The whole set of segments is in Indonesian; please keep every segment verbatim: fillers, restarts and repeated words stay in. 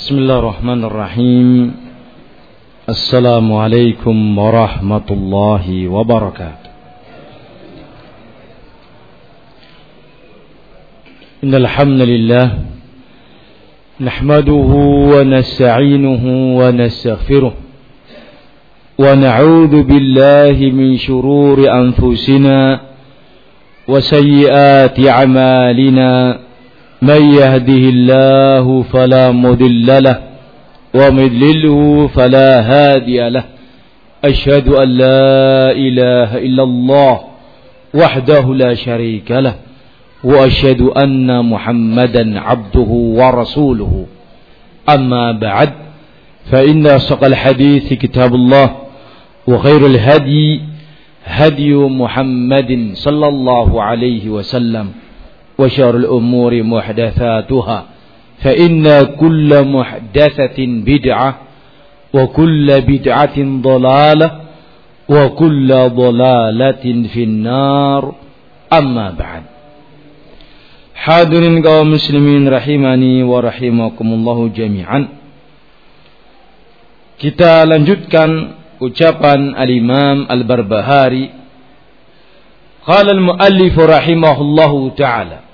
Bismillahirrahmanirrahim. Assalamualaikum warahmatullahi wabarakatuh. Innal hamdalillah nahmaduhu wa nasta'inuhu wa nastaghfiruh wa na'udzu billahi min shururi anfusina wa sayyiati a'malina. من يهده الله فلا مضل له ومن يضلله فلا هادي له أشهد أن لا إله إلا الله وحده لا شريك له وأشهد أن محمدا عبده ورسوله أما بعد فإن أصدق الحديث كتاب الله وخير الهدي هدي محمد صلى الله عليه وسلم وشر الأمور محدثاتها فإن كل محدثة بدعة وكل بدعة ضلالة وكل ضلالة في النار أما بعد. Hadirin kaum muslimin rahimani wa rahimakumullahu jami'an. Kita lanjutkan ucapan Al-Imam Al-Barbahari. Qala al-muallif rahimahullahu ta'ala,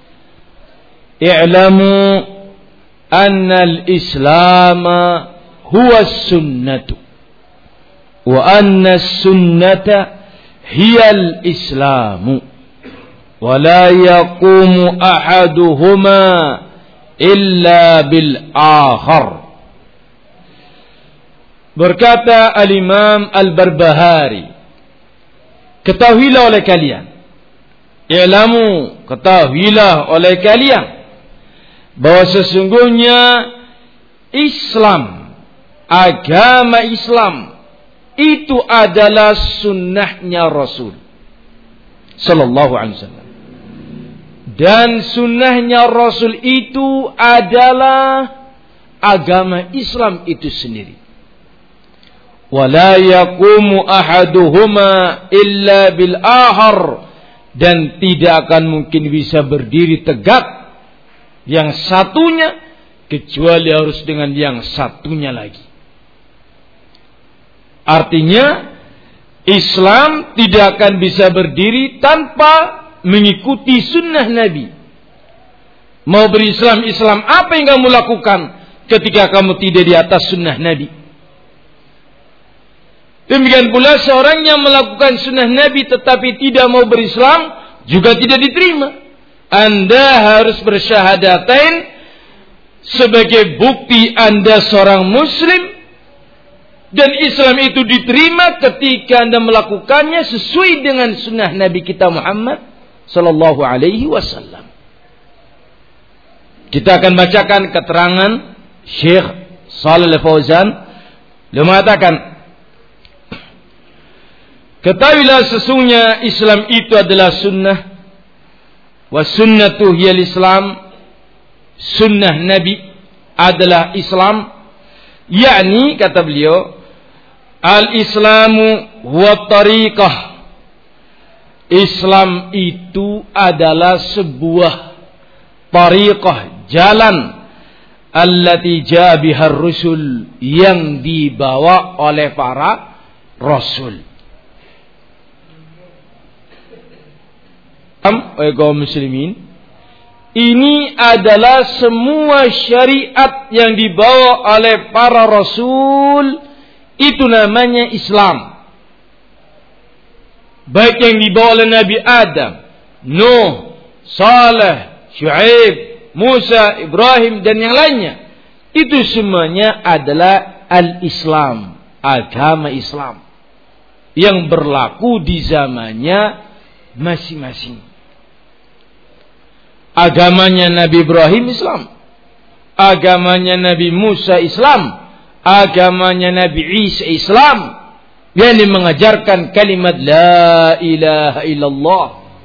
i'lamu anna al-islam huwa as-sunnah wa anna as-sunnata hiya al-islam wa la yaqumu ahaduhuma illa bil akhar. Berkata al-Imam Al-Barbahari, ketahuilah oleh kalian, i'lamu, ketahuilah oleh kalian bahwa sesungguhnya Islam, agama Islam itu adalah sunnahnya Rasul sallallahu alaihi wasallam, dan sunnahnya Rasul itu adalah agama Islam itu sendiri. Wala yaqumu ahaduhuma illa bil akhar, dan tidak akan mungkin bisa berdiri tegak yang satunya kecuali harus dengan yang satunya lagi. Artinya Islam tidak akan bisa berdiri tanpa mengikuti sunnah Nabi. Mau berislam, Islam apa yang kamu lakukan ketika kamu tidak di atas sunnah Nabi? Demikian pula seorang yang melakukan sunnah Nabi tetapi tidak mau berislam juga tidak diterima. Anda harus bersyahadatain sebagai bukti Anda seorang muslim, dan Islam itu diterima ketika Anda melakukannya sesuai dengan sunnah Nabi kita Muhammad sallallahu alaihi wasallam. Kita akan bacakan keterangan Syekh Shalih Al-Fauzan. Dia mengatakan, ketahuilah sesungguhnya Islam itu adalah sunnah, wa sunnatu hiyal Islam, sunnah Nabi adalah Islam, yakni kata beliau, al-Islamu wa tariqah, Islam itu adalah sebuah tariqah, jalan, allati jaa bihar rusul, yang dibawa oleh para rasul. Oleh kaum muslimin, ini adalah semua syariat yang dibawa oleh para rasul, itu namanya Islam. Baik yang dibawa oleh Nabi Adam, Nuh, Saleh, Syuaib, Musa, Ibrahim dan yang lainnya, itu semuanya adalah al-Islam, agama Islam yang berlaku di zamannya masing-masing. Agamanya Nabi Ibrahim Islam, agamanya Nabi Musa Islam, agamanya Nabi Isa Islam, yang mengajarkan kalimat la ilaha illallah,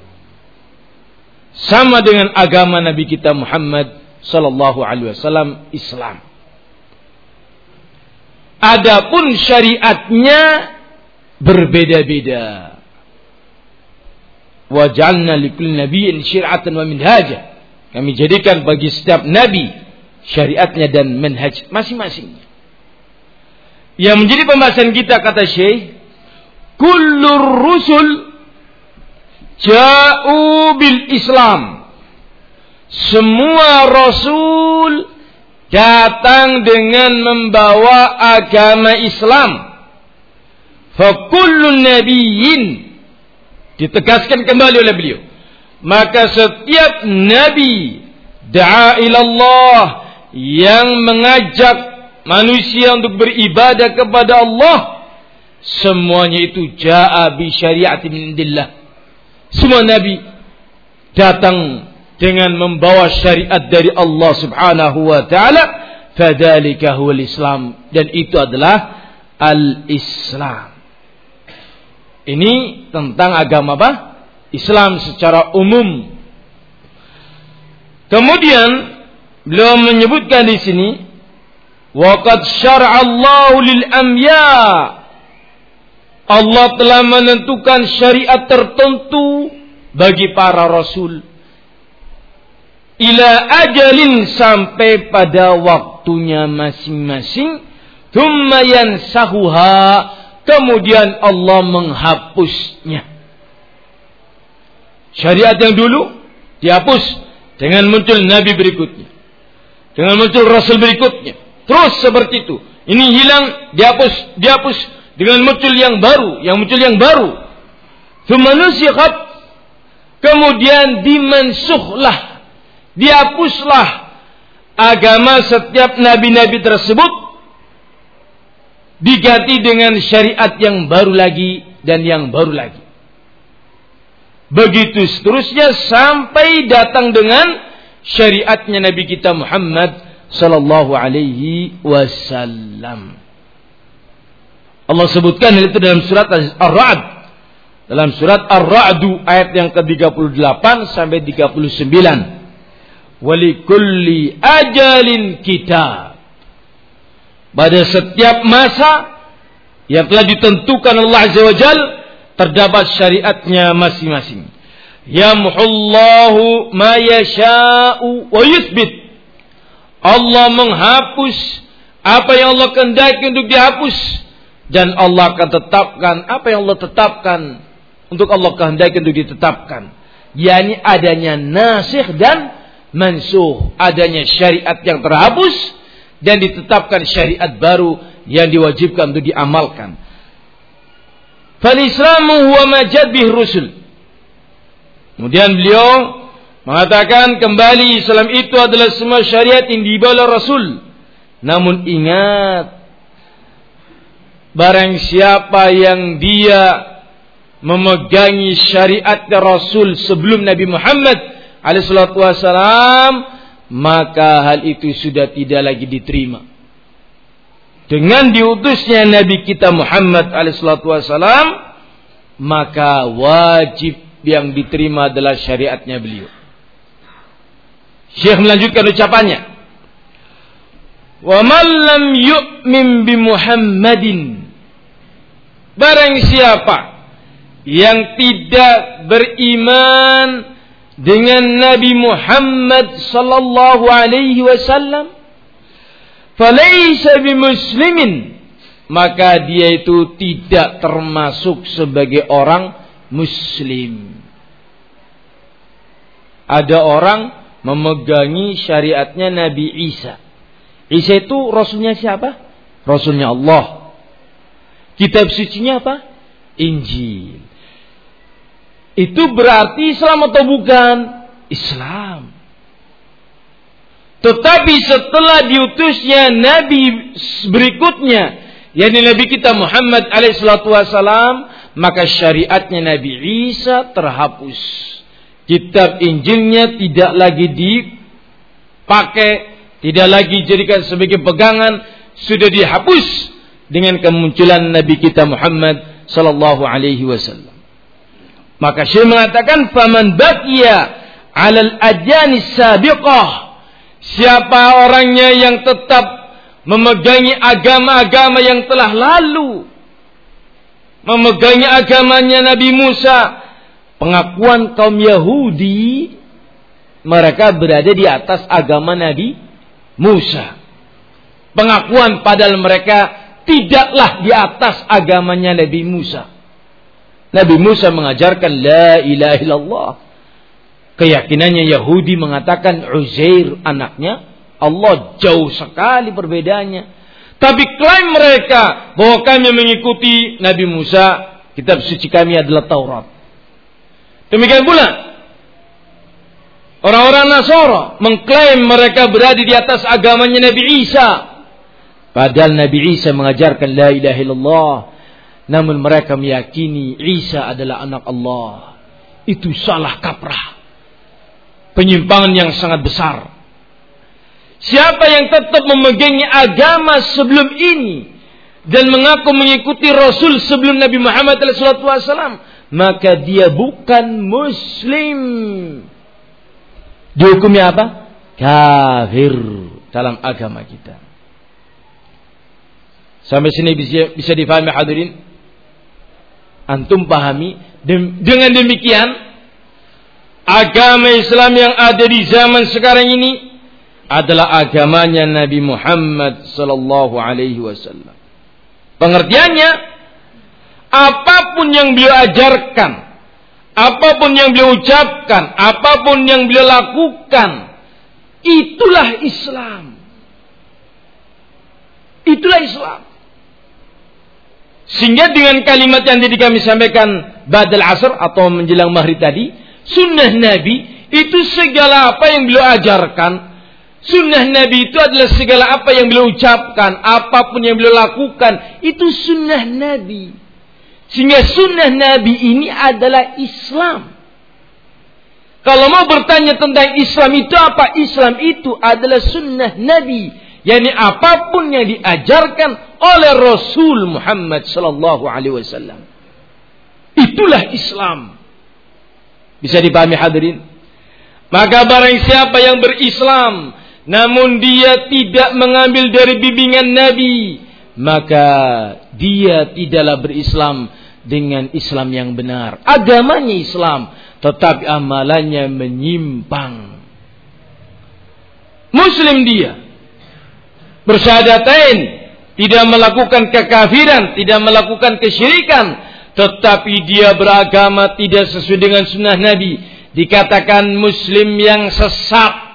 sama dengan agama Nabi kita Muhammad sallallahu alaihi wasallam Islam. Adapun syariatnya berbeda-beda. Wa ja'alna likulli nabiyyin syir'atan wa minhaja. Kami jadikan bagi setiap nabi syariatnya dan manhaj masing-masing. Yang menjadi pembahasan kita, kata Syekh, kullur rusul ja'u bil Islam. Semua rasul datang dengan membawa agama Islam. Fa kullu nabiyyin, ditegaskan kembali oleh beliau, maka setiap nabi da'a ilallah, yang mengajak manusia untuk beribadah kepada Allah, semuanya itu ja'a bi syari'ati min indillah. Semua nabi datang dengan membawa syariat dari Allah Subhanahu wa taala. Fadzalika huwal Islam, dan itu adalah al-Islam. Ini tentang agama apa? Islam secara umum. Kemudian beliau menyebutkan di sini, waqad syara'allahu lil anbiya, Allah telah menentukan syariat tertentu bagi para rasul, ila ajalin, sampai pada waktunya masing-masing, thumma yansahuha, kemudian Allah menghapusnya. Syariat yang dulu dihapus dengan muncul nabi berikutnya, dengan muncul rasul berikutnya, terus seperti itu. Ini hilang, dihapus, dihapus dengan muncul yang baru, yang muncul yang baru. Tsumma nusikhat, kemudian dimansukhlah, dihapuslah agama setiap nabi-nabi tersebut, diganti dengan syariat yang baru lagi dan yang baru lagi. Begitu seterusnya sampai datang dengan syariatnya Nabi kita Muhammad sallallahu alaihi wasallam. Allah sebutkan itu dalam surat Ar-Ra'd. Dalam surat Ar-Ra'd ayat yang ke tiga puluh delapan sampai tiga puluh sembilan. Walikulli ajalin kitab. Pada setiap masa yang telah ditentukan Allah Azza wa Jalla, terdapat syariatnya masing-masing. Yamhullahu ma yasha'u wa yuthbit. Allah menghapus apa yang Allah kehendaki untuk dihapus, dan Allah akan tetapkan apa yang Allah tetapkan untuk Allah kehendaki untuk ditetapkan. yakni adanya nasikh dan mansuh, adanya syariat yang terhapus dan ditetapkan syariat baru yang diwajibkan untuk diamalkan. Fal-Islamu huwa ma jad bih rusul. Kemudian beliau mengatakan kembali Islam itu adalah semua syariat yang dibawa Rasul. Namun ingat, barang siapa yang dia memegangi syariat Rasul sebelum Nabi Muhammad alaihi salatu wasalam, maka hal itu sudah tidak lagi diterima. Dengan diutusnya Nabi kita Muhammad alaihi salatu wasalam, maka wajib yang diterima adalah syariatnya beliau. Syekh melanjutkan ucapannya, wa man lam yu'min bi Muhammadin, barang siapa yang tidak beriman dengan Nabi Muhammad sallallahu alaihi wasallam, falaysa bimuslimin, maka dia itu tidak termasuk sebagai orang muslim. Ada orang memegangi syariatnya Nabi Isa. Isa itu rasulnya siapa? Rasulnya Allah. Kitab sucinya apa? Injil. Itu berarti Islam atau bukan? Islam. Tetapi setelah diutusnya Nabi berikutnya, yakni Nabi kita Muhammad alaihi salatu wasalam, maka syariatnya Nabi Isa terhapus. Kitab Injilnya tidak lagi dipakai, tidak lagi dijadikan sebagai pegangan, sudah dihapus dengan kemunculan Nabi kita Muhammad sallallahu alaihi wasallam. Maka Syekh mengatakan, faman baqiya 'alal adyani sabiqah, siapa orangnya yang tetap memegangi agama-agama yang telah lalu, memegangi agamanya Nabi Musa, pengakuan kaum Yahudi, mereka berada di atas agama Nabi Musa. Pengakuan padahal mereka tidaklah di atas agamanya Nabi Musa. Nabi Musa mengajarkan la ilaha illallah. Keyakinannya Yahudi mengatakan Uzair anaknya Allah, jauh sekali perbedaannya. Tapi klaim mereka bahwa kami mengikuti Nabi Musa, kitab suci kami adalah Taurat. Demikian pula orang-orang Nasara mengklaim mereka berada di atas agamanya Nabi Isa. Padahal Nabi Isa mengajarkan la ilaha illallah. Namun mereka meyakini Isa adalah anak Allah. Itu salah kaprah. Penyimpangan yang sangat besar. Siapa yang tetap memegangi agama sebelum ini dan mengaku mengikuti Rasul sebelum Nabi Muhammad shallallahu alaihi wasallam, maka dia bukan Muslim. Dihukumnya apa? Kafir dalam agama kita. Sampai sini bisa, bisa difahami hadirin? Antum pahami? Dengan demikian, agama Islam yang ada di zaman sekarang ini adalah agamanya Nabi Muhammad sallallahu alaihi wasallam. Pengertiannya, apapun yang beliau ajarkan, apapun yang beliau ucapkan, apapun yang beliau lakukan, itulah Islam. Itulah Islam. Sehingga dengan kalimat yang tadi kami sampaikan ba'dal asr atau menjelang maghrib tadi, sunnah Nabi itu segala apa yang beliau ajarkan. Sunnah Nabi itu adalah segala apa yang beliau ucapkan, apapun yang beliau lakukan, itu sunnah Nabi. Sehingga sunnah Nabi ini adalah Islam. Kalau mau bertanya tentang Islam itu apa? Islam itu adalah sunnah Nabi. Yani apapun yang diajarkan oleh Rasul Muhammad sallallahu alaihi wasallam. Itulah Islam. Bisa dipahami hadirin? Maka barang siapa yang berislam namun dia tidak mengambil dari bimbingan Nabi, maka dia tidaklah berislam dengan Islam yang benar. Agamanya Islam, tetapi amalannya menyimpang. Muslim dia, bersyahadatain, tidak melakukan kekafiran, tidak melakukan kesyirikan, tetapi dia beragama tidak sesuai dengan sunnah Nabi, dikatakan Muslim yang sesat.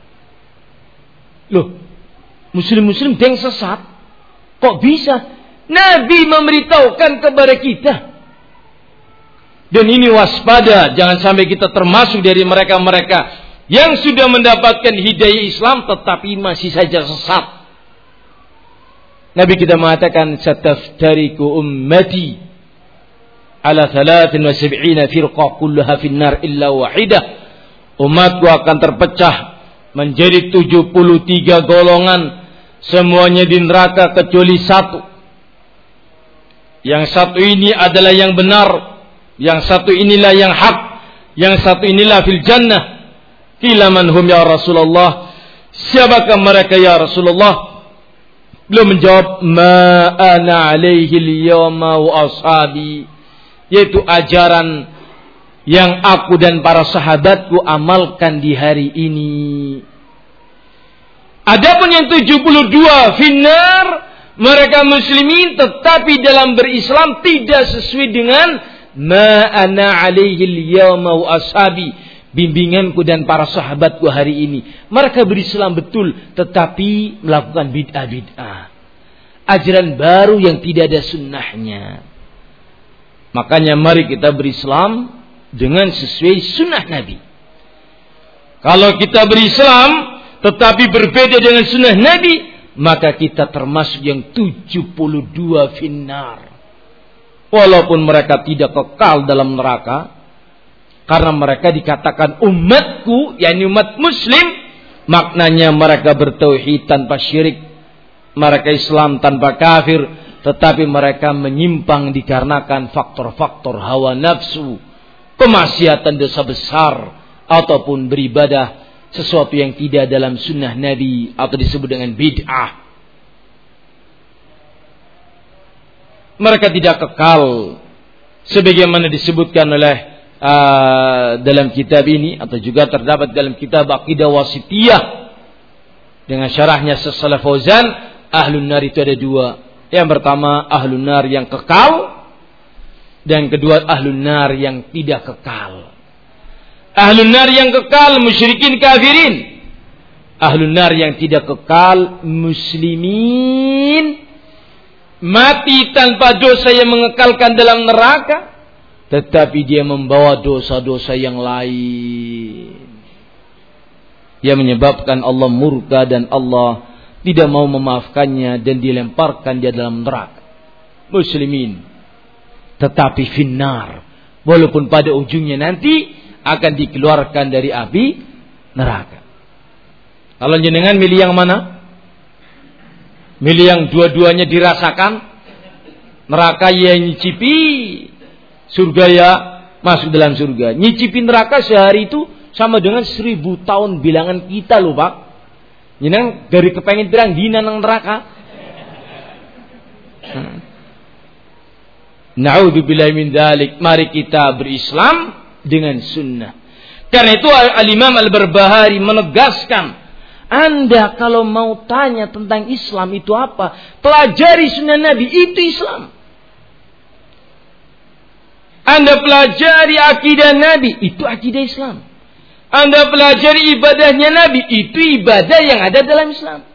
Loh, Muslim-Muslim yang sesat? Kok bisa? Nabi memberitahukan kepada kita. Dan ini waspada, jangan sampai kita termasuk dari mereka-mereka yang sudah mendapatkan hidayah Islam tetapi masih saja sesat. Nabi kita mengatakan sataftariku ummati ala thalathin wa sab'ina firqah kulluha finnar illa wahidah. Umatku akan terpecah menjadi tujuh puluh tiga golongan, semuanya di neraka kecuali satu. Yang satu ini adalah yang benar, yang satu inilah yang hak, yang satu inilah fil jannah. Qila man hum ya Rasulullah? Siapakah mereka ya Rasulullah? Beliau menjawab, ma ana alaihi al-yawma wa ashabi, yaitu ajaran yang aku dan para sahabatku amalkan di hari ini. Adapun yang tujuh puluh dua finnar, mereka muslimin tetapi dalam berislam tidak sesuai dengan ma ana alaihi al-yawma wa ashabi, bimbinganku dan para sahabatku hari ini. Mereka berislam betul tetapi melakukan bid'ah-bid'ah, ajaran baru yang tidak ada sunnahnya. Makanya mari kita berislam dengan sesuai sunnah Nabi. Kalau kita berislam tetapi berbeda dengan sunnah Nabi, maka kita termasuk yang tujuh puluh dua finnar. Walaupun mereka tidak kekal dalam neraka, karena mereka dikatakan umatku, yakni umat muslim, maknanya mereka bertauhid tanpa syirik, mereka Islam tanpa kafir, tetapi mereka menyimpang dikarenakan faktor-faktor hawa nafsu, kemaksiatan dosa besar, ataupun beribadah sesuatu yang tidak dalam sunnah Nabi atau disebut dengan bid'ah. Mereka tidak kekal sebagaimana disebutkan oleh uh, dalam kitab ini, atau juga terdapat dalam kitab Aqidah Wasithiyah, Dengan syarahnya Syekh Shalih Fauzan, ahlun nar itu ada dua. Yang pertama ahlun nar yang kekal, dan kedua ahlun nar yang tidak kekal. Ahlun nar yang kekal musyrikin kafirin. Ahlun nar yang tidak kekal muslimin, mati tanpa dosa yang mengekalkan dalam neraka, tetapi dia membawa dosa-dosa yang lain yang menyebabkan Allah murka dan Allah tidak mau memaafkannya dan dilemparkan dia dalam neraka. Muslimin tetapi finnar, walaupun pada ujungnya nanti akan dikeluarkan dari api neraka. Kalau jenengan milih yang mana? Milih yang dua-duanya dirasakan, neraka ya nyicipi, surga ya masuk dalam surga. Nyicipi neraka sehari itu sama dengan seribu tahun bilangan kita loh Pak. Jenengan dari kepengen pirang dina nang neraka. Hmm. Na'udzubillahi min dzalik. Mari kita berislam dengan sunnah. Karena itu Al-Imam Al-Barbahari menegaskan, Anda kalau mau tanya tentang Islam itu apa, pelajari sunnah Nabi, itu Islam. Anda pelajari akidah Nabi, itu akidah Islam. Anda pelajari ibadahnya Nabi, itu ibadah yang ada dalam Islam.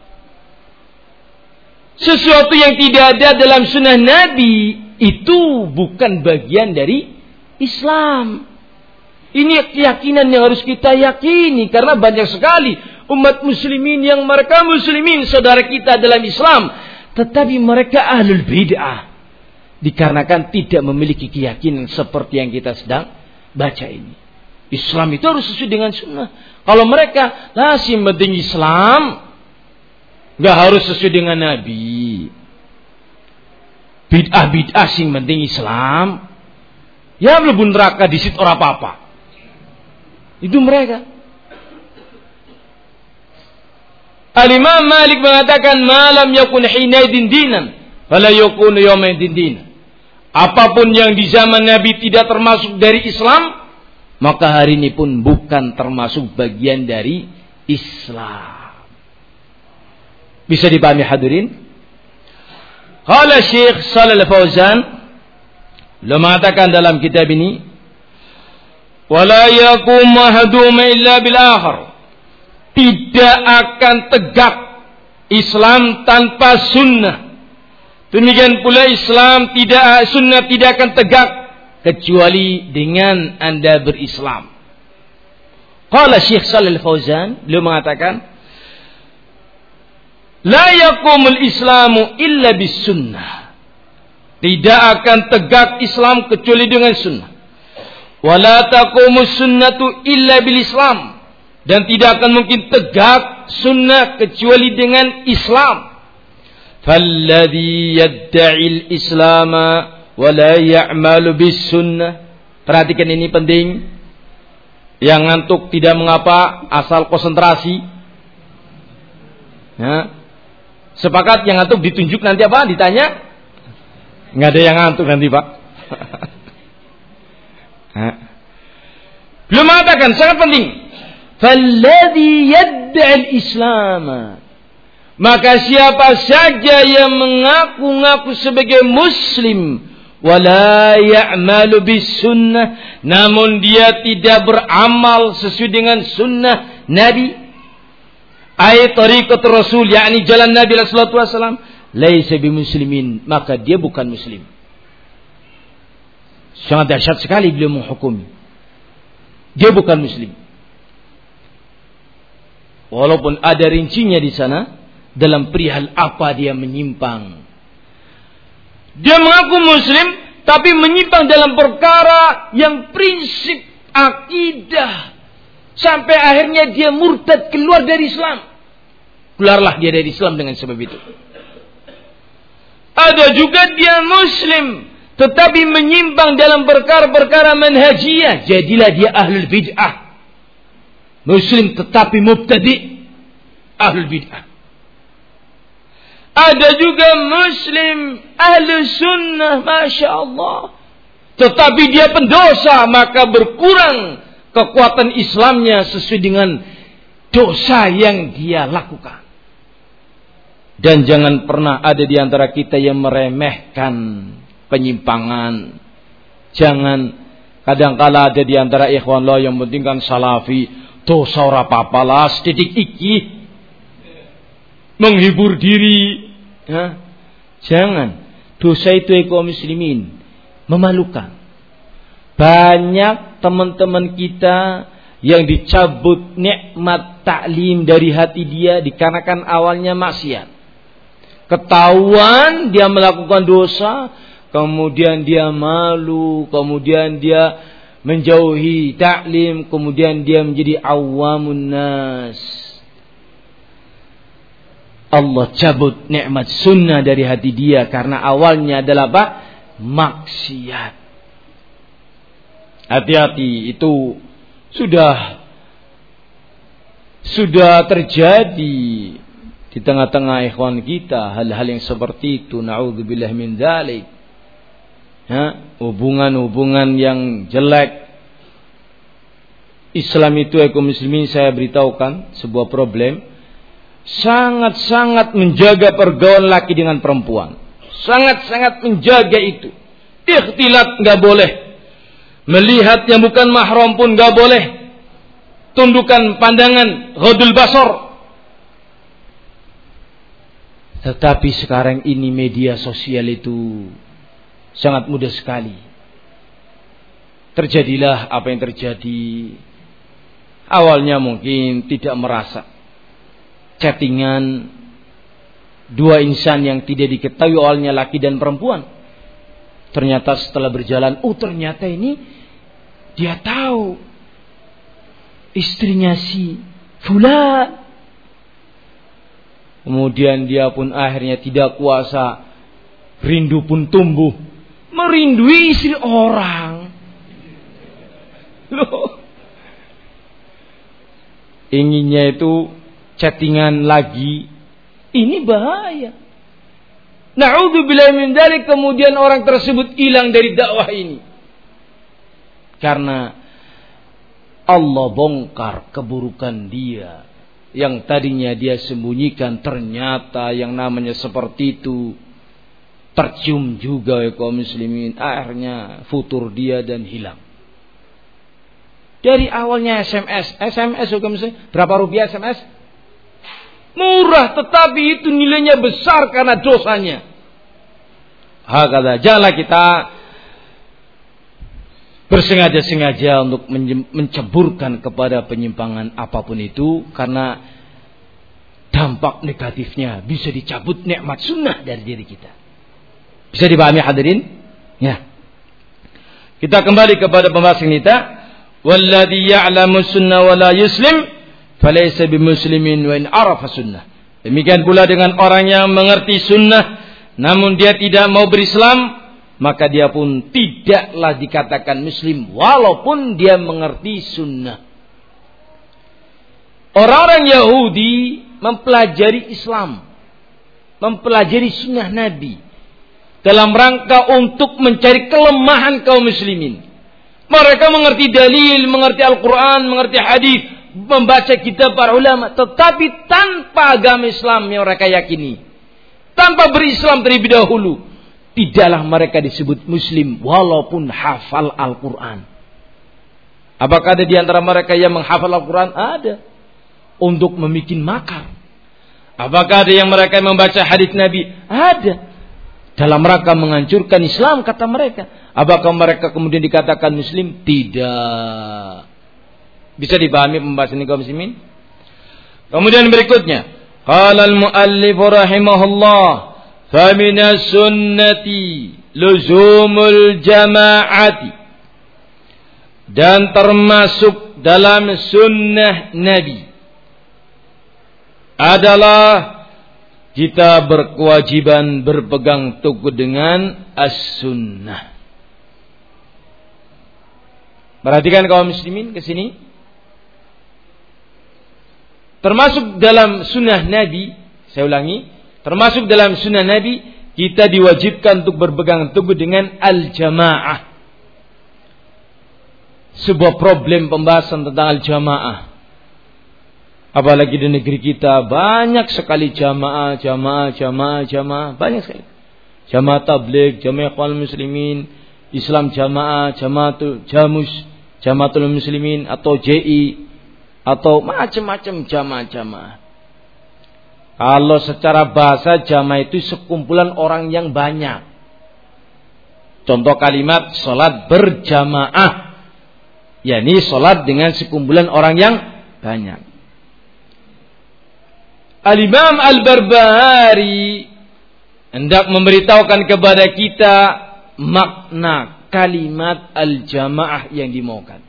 Sesuatu yang tidak ada dalam sunnah Nabi, itu bukan bagian dari Islam. Ini keyakinan yang harus kita yakini, karena banyak sekali umat muslimin yang mereka muslimin, saudara kita dalam Islam, tetapi mereka ahlul bid'ah, dikarenakan tidak memiliki keyakinan seperti yang kita sedang baca ini. Islam itu harus sesuai dengan sunnah. Kalau mereka masih penting Islam, nggak harus sesuai dengan Nabi. Bid'ah-bid'ah sing penting Islam, ya mlebu neraka disit ora apa-apa. Itu mereka. Al-Imam Malik mengatakan, malam yakun hinaidin dinan fala yakunu yawmaidin dinan. Apapun yang di zaman Nabi tidak termasuk dari Islam, maka hari ini pun bukan termasuk bagian dari Islam. Bisa dipahami hadirin? Qala Syekh Shalih Fauzan, beliau mengatakan dalam kitab ini, wala yakum mahdum illa bil akhir. Tidak akan tegak Islam tanpa sunnah. Demikian pula Islam tidak, sunnah tidak akan tegak kecuali dengan Anda berislam. Qala Syekh Shalih Fauzan, beliau mengatakan, la yaqumul islamu illa bis sunnah. Tidak akan tegak Islam kecuali dengan sunnah. Wala taqumus sunnatu illa bil islam. Dan tidak akan mungkin tegak sunnah kecuali dengan Islam. Falladhi yadda'il islama wala ya'malu bis sunnah. Perhatikan ini penting. Yang ngantuk tidak mengapa, asal konsentrasi. Ya. Sepakat yang ngantuk ditunjuk nanti apa? Ditanya? Nggak ada yang ngantuk nanti Pak. Belum mengatakan, sangat penting. Falladhi yadda'il islama. Maka siapa saja yang mengaku-ngaku sebagai muslim, wala ya'malu bis sunnah, namun dia tidak beramal sesuai dengan sunnah Nabi, ay tariqat Rasul, yakni jalan Nabi sallallahu alaihi wasallam, laisa bimuslimin, maka dia bukan muslim. Sangat dahsyat sekali beliau menghukumi. Dia bukan muslim. Walaupun ada rincinya di sana dalam perihal apa dia menyimpang. Dia mengaku muslim tapi menyimpang dalam perkara yang prinsip akidah, sampai akhirnya dia murtad, keluar dari Islam. Keluarlah dia dari Islam dengan sebab itu. Ada juga dia muslim tetapi menyimpang dalam perkara-perkara manhajiyah, jadilah dia ahlul bid'ah. Muslim tetapi mubtadi', ahlul bid'ah. Ada juga muslim ahli sunnah, masya Allah, tetapi dia pendosa, maka berkurang kekuatan Islamnya sesuai dengan dosa yang dia lakukan. Dan jangan pernah ada di antara kita yang meremehkan penyimpangan. Jangan, kadang-kala ada di antara ikhwan lo yang penting kan salafi, dosa ora apa-apa lah, sedidik iki, menghibur diri. Ya. Jangan, dosa itu kaum muslimin memalukan. Banyak teman-teman kita yang dicabut nikmat taklim dari hati dia dikarenakan awalnya maksiat. Ketahuan dia melakukan dosa, kemudian dia malu, kemudian dia menjauhi taklim, kemudian dia menjadi awamun nas. Allah cabut nikmat sunnah dari hati dia karena awalnya adalah apa? Maksiat. Hati-hati, itu sudah sudah terjadi di tengah-tengah ikhwan kita hal-hal yang seperti itu. Na'udzubillah min dzalik. Ya, hubungan-hubungan yang jelek. Islam itu, kaum muslimin, saya beritahukan sebuah problem. Sangat-sangat menjaga pergaulan laki dengan perempuan. Sangat-sangat menjaga itu. Ikhtilat enggak boleh. Melihat yang bukan mahram pun enggak boleh. Tundukan pandangan, ghadul basar. Tetapi sekarang ini media sosial itu sangat mudah sekali. Terjadilah apa yang terjadi. Awalnya mungkin tidak merasa. Chattingan dua insan yang tidak diketahui awalnya laki dan perempuan. Ternyata setelah berjalan, oh ternyata ini dia tahu istrinya si fulan. Kemudian dia pun akhirnya tidak kuasa, rindu pun tumbuh, merindui istri orang. Loh. Inginnya itu chattingan lagi. Ini bahaya. Na'udzubillahi min dzalik, kemudian orang tersebut hilang dari dakwah ini. Karena Allah bongkar keburukan dia. Yang tadinya dia sembunyikan, ternyata yang namanya seperti itu tercium juga ya kaum muslimin. Akhirnya futur dia dan hilang. Dari awalnya S M S, S M S kaum muslimin, berapa rupiah S M S? Murah, tetapi itu nilainya besar karena dosanya. Hakadha, janganlah kita bersengaja-sengaja untuk menceburkan kepada penyimpangan apapun itu, karena dampak negatifnya bisa dicabut nikmat sunnah dari diri kita. Bisa dipahami hadirin? Ya. Kita kembali kepada pembahasan kita. Walladzi ya'lamu sunnah wa la yuslim falaysa bimuslimin wa in arafa sunnah. Demikian pula dengan orang yang mengerti sunnah namun dia tidak mau berislam, maka dia pun tidaklah dikatakan muslim walaupun dia mengerti sunnah. Orang-orang Yahudi mempelajari Islam, mempelajari sunnah Nabi dalam rangka untuk mencari kelemahan kaum muslimin. Mereka mengerti dalil, mengerti Al-Quran, mengerti hadis, membaca kitab para ulama, tetapi tanpa agama Islam yang mereka yakini, tanpa berislam terlebih dahulu, tidaklah mereka disebut muslim walaupun hafal Al-Quran. Apakah ada di antara mereka yang menghafal Al-Quran? Ada. Untuk membuat makar. Apakah ada yang mereka yang membaca hadis Nabi? Ada. Dalam rangka menghancurkan Islam, kata mereka. Apakah mereka kemudian dikatakan muslim? Tidak. Bisa dipahami pembahasan ini kaum muslimin? Kemudian berikutnya, qala al-muallif rahimahullah, fa minas sunnati luzumul jama'ati. Dan termasuk dalam sunnah Nabi adalah kita berkewajiban berpegang teguh dengan as-sunnah. Perhatikan kaum muslimin ke sini. Termasuk dalam sunnah Nabi, saya ulangi, termasuk dalam sunnah Nabi, kita diwajibkan untuk berpegang teguh dengan al-jamaah. Sebuah problem pembahasan tentang al-jamaah. Apalagi di negeri kita banyak sekali jamaah, jamaah, jamaah, jamaah, banyak sekali. Jamaah tabligh, jamaah ikhwanul muslimin, Islam jamaah, jamaah jamus, jamaatul muslimin atau J I atau macam-macam jamaah-jamaah. Kalau secara bahasa jamaah itu sekumpulan orang yang banyak. Contoh kalimat salat berjamaah, yakni salat dengan sekumpulan orang yang banyak. Al-Imam Al-Barbahari hendak memberitahukan kepada kita makna kalimat al-jamaah yang dimaukan.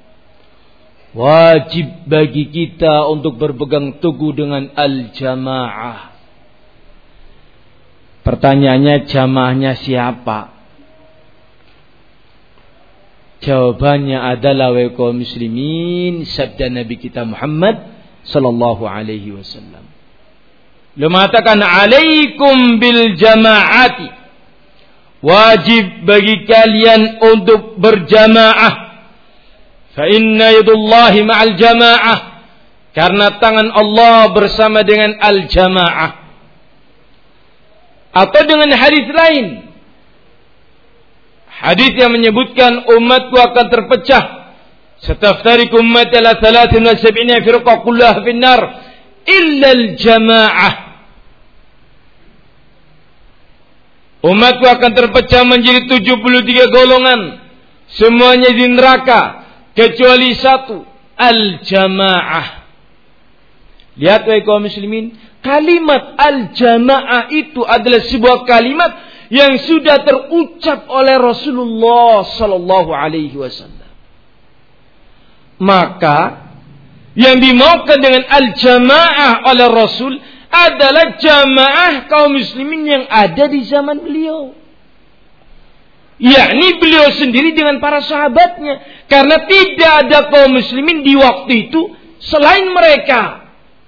Wajib bagi kita untuk berpegang teguh dengan al-jamaah. Pertanyaannya, jamaahnya siapa? Jawabannya adalah wa kaum muslimin, sabda Nabi kita Muhammad sallallahu alaihi wasallam. Beliau mengatakan, alaikum bil jamaati, wajib bagi kalian untuk berjamaah. Fa inna yadullahi ma'al jamaah, karena tangan Allah bersama dengan al jamaah. Atau dengan hadis lain, hadis yang menyebutkan umatku akan terpecah, sataftariqu ummati ala thalathin wa sab'ina firqa kullaha finnar illa al-jamaah. Umatku akan terpecah menjadi tujuh puluh tiga golongan, semuanya di neraka kecuali satu, al-jamaah. Lihat wahai kaum muslimin, kalimat al-jamaah itu adalah sebuah kalimat yang sudah terucap oleh Rasulullah sallallahu alaihi wasallam. Maka yang dimaukan dengan al-jamaah oleh Rasul adalah jamaah kaum muslimin yang ada di zaman beliau. Yakni beliau sendiri dengan para sahabatnya. Karena tidak ada kaum muslimin di waktu itu selain mereka.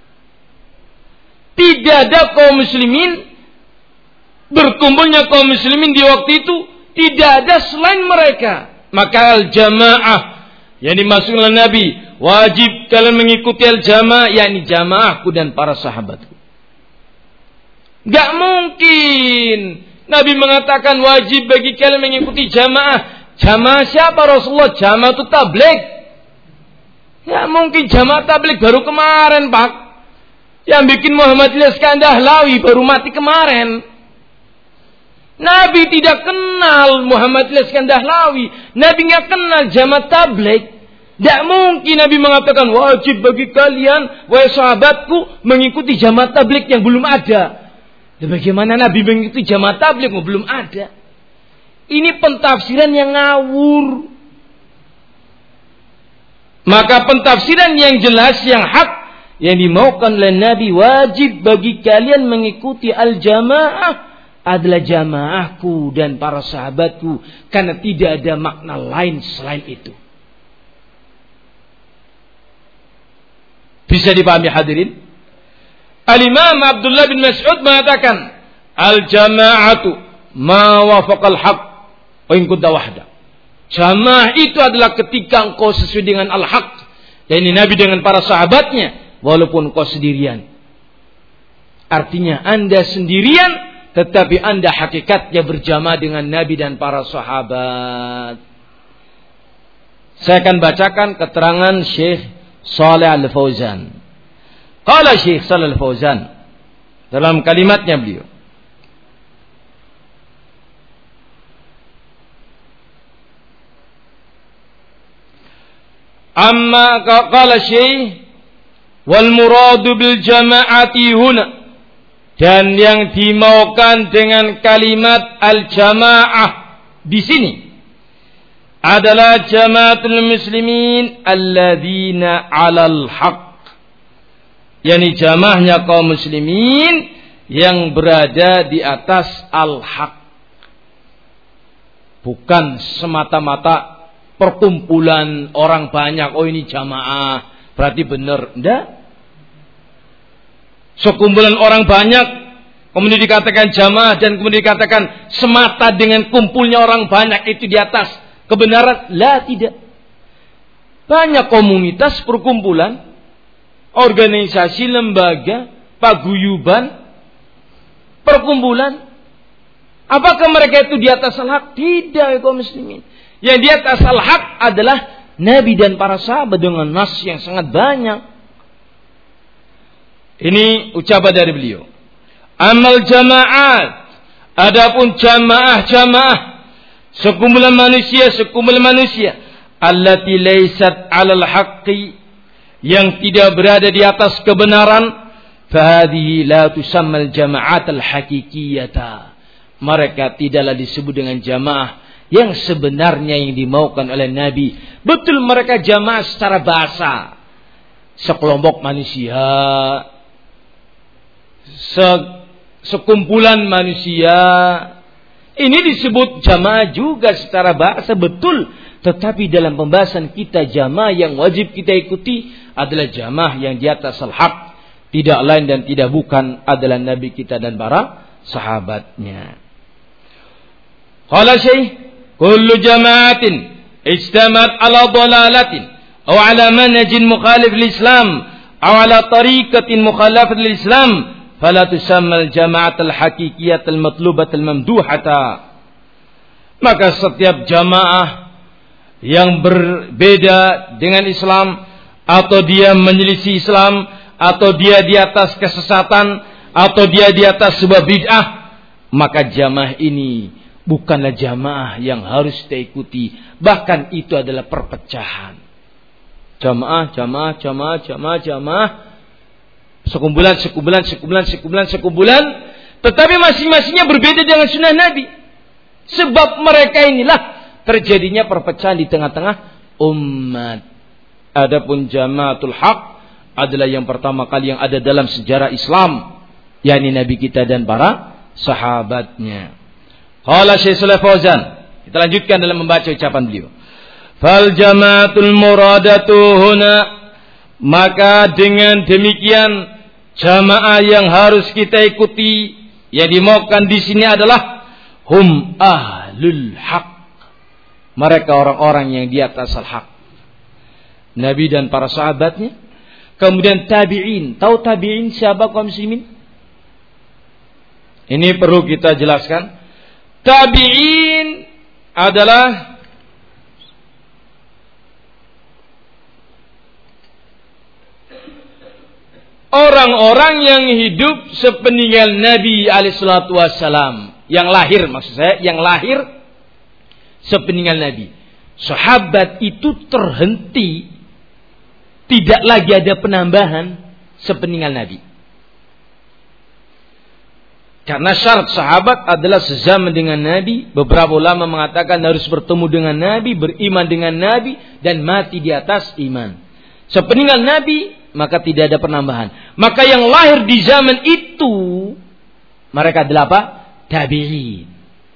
Tidak ada kaum muslimin, berkumpulnya kaum muslimin di waktu itu tidak ada selain mereka. Maka al-jamaah yang dimaksud oleh Nabi, wajib kalian mengikuti al-jamaah, yakni jamaahku dan para sahabatku. Gak mungkin Nabi mengatakan wajib bagi kalian mengikuti jamaah. Jamaah siapa Rasulullah? Jamaah itu tabligh. Ya mungkin jamaah tabligh baru kemarin, Pak. Yang bikin Muhammad Dahlawi baru mati kemarin. Nabi tidak kenal Muhammad Dahlawi. Nabi gak kenal jamaah tabligh. Tidak mungkin Nabi mengatakan wajib bagi kalian, wahai sahabatku, mengikuti jamaah tabligh yang belum ada. Dan bagaimana Nabi mengikuti jamaah tabligh yang belum ada? Ini pentafsiran yang ngawur. Maka pentafsiran yang jelas, yang hak, yang dimaukan oleh Nabi, wajib bagi kalian mengikuti al-jamaah adalah jamaahku dan para sahabatku, karena tidak ada makna lain selain itu. Bisa dipahami hadirin? Al-Imam Abdullah bin Mas'ud mengatakan, al-jama'atu ma wafaqal haq wa in kunta wahda. Jamaah itu adalah ketika engkau sesuai dengan al-haq, yakni Nabi dengan para sahabatnya, walaupun engkau sendirian. Artinya Anda sendirian, tetapi Anda hakikatnya berjamaah dengan Nabi dan para sahabat. Saya akan bacakan keterangan Syekh Shalih Al-Fauzan. Qala Syekh Shalih Al-Fauzan dalam kalimatnya beliau, amma qala Syekh wal muradu bil jama'ati huna, dan yang dimaukan dengan kalimat al-jamaah di sini adalah jamaatul muslimin alladzina 'alal haq, yakni jamaahnya kaum muslimin yang berada di atas al-haq. Bukan semata-mata perkumpulan orang banyak, oh ini jamaah berarti benar. Enggak. Sekumpulan orang banyak kemudian dikatakan jamaah, dan kemudian dikatakan semata dengan kumpulnya orang banyak itu di atas kebenaran. Lah, tidak. Banyak komunitas perkumpulan organisasi, lembaga, paguyuban, perkumpulan. Apakah mereka itu di atas al-haq? Tidak, kaum muslimin. Yang di atas al-haq adalah Nabi dan para sahabat dengan nas yang sangat banyak. Ini ucapan dari beliau. Amal jama'at, adapun jamaah-jamaah, sekumpulan manusia, sekumpulan manusia, allati laysat 'alal haqqi, yang tidak berada di atas kebenaran, fahadhihi la tusammal jama'at al-haqiqiyata. Mereka tidaklah disebut dengan jamaah yang sebenarnya yang dimaukan oleh Nabi. Betul mereka jamaah secara bahasa, sekelompok manusia, se sekumpulan manusia. Ini disebut jamaah juga secara bahasa, betul. Tetapi dalam pembahasan kita, jamaah yang wajib kita ikuti adalah jamaah yang di atas al-haq. Tidak lain dan tidak bukan adalah Nabi kita dan para sahabatnya. Qala Syekh, kullu jama'atin ijtamat ala dhalalatin aw ala manhajin mukhalif lil-Islam aw ala tariqatin mukhalafat lil-Islam fala tusamma al-jama'at al-haqiqiyat al-matlubat al-mamduhata. Maka setiap jamaah yang berbeda dengan Islam, atau dia menyelisih Islam, atau dia di atas kesesatan, atau dia di atas sebuah bid'ah, maka jamaah ini bukanlah jamaah yang harus kita ikuti. Bahkan itu adalah perpecahan. Jamaah, jamaah, jamaah, jamaah, jamaah, sekumpulan, sekumpulan, sekumpulan, sekumpulan, sekumpulan, tetapi masing-masingnya berbeda dengan sunnah Nabi. Sebab mereka inilah terjadinya perpecahan di tengah-tengah umat. Adapun jamaatul haq adalah yang pertama kali yang ada dalam sejarah Islam, yakni Nabi kita dan para sahabatnya. Qala Syekh Shalih Fauzan, kita lanjutkan dalam membaca ucapan beliau. Fal jamaatul muradatu huna, maka dengan demikian jamaah yang harus kita ikuti, yang dimaukan di sini adalah hum ahlul haq. Mereka orang-orang yang di atas al-haq. Nabi dan para sahabatnya. Kemudian tabi'in. Tahu tabi'in siapa kaum muslimin? Ini perlu kita jelaskan. Tabi'in adalah orang-orang yang hidup sepeninggal Nabi alaihi salatu wassalam. Yang lahir, maksud saya, yang lahir sepeninggal Nabi. Sahabat itu terhenti, tidak lagi ada penambahan sepeninggal Nabi. Karena syarat sahabat adalah sezaman dengan Nabi. Beberapa ulama mengatakan harus bertemu dengan Nabi, beriman dengan Nabi, dan mati di atas iman. Sepeninggal Nabi, maka tidak ada penambahan. Maka yang lahir di zaman itu, mereka adalah apa? Tabi'in.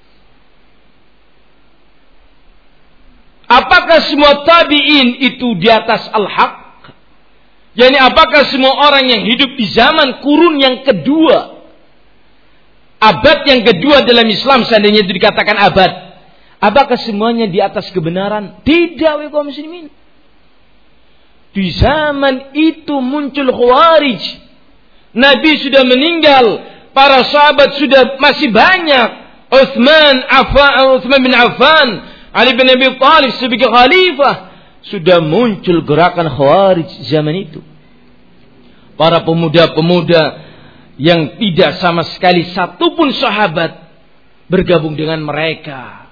Apakah semua tabi'in itu di atas al-haq? Yani apakah semua orang yang hidup di zaman kurun yang kedua, abad yang kedua dalam Islam, seandainya itu dikatakan abad, apakah semuanya di atas kebenaran? Tidak, wahai kaum muslimin. Di zaman itu muncul Khawarij. Nabi sudah meninggal, para sahabat sudah masih banyak. Utsman, Affan, Utsman bin Affan, Ali bin Abi Thalib sebagai khalifah. Sudah muncul gerakan Khawarij zaman itu. Para pemuda-pemuda yang tidak sama sekali satupun sahabat bergabung dengan mereka.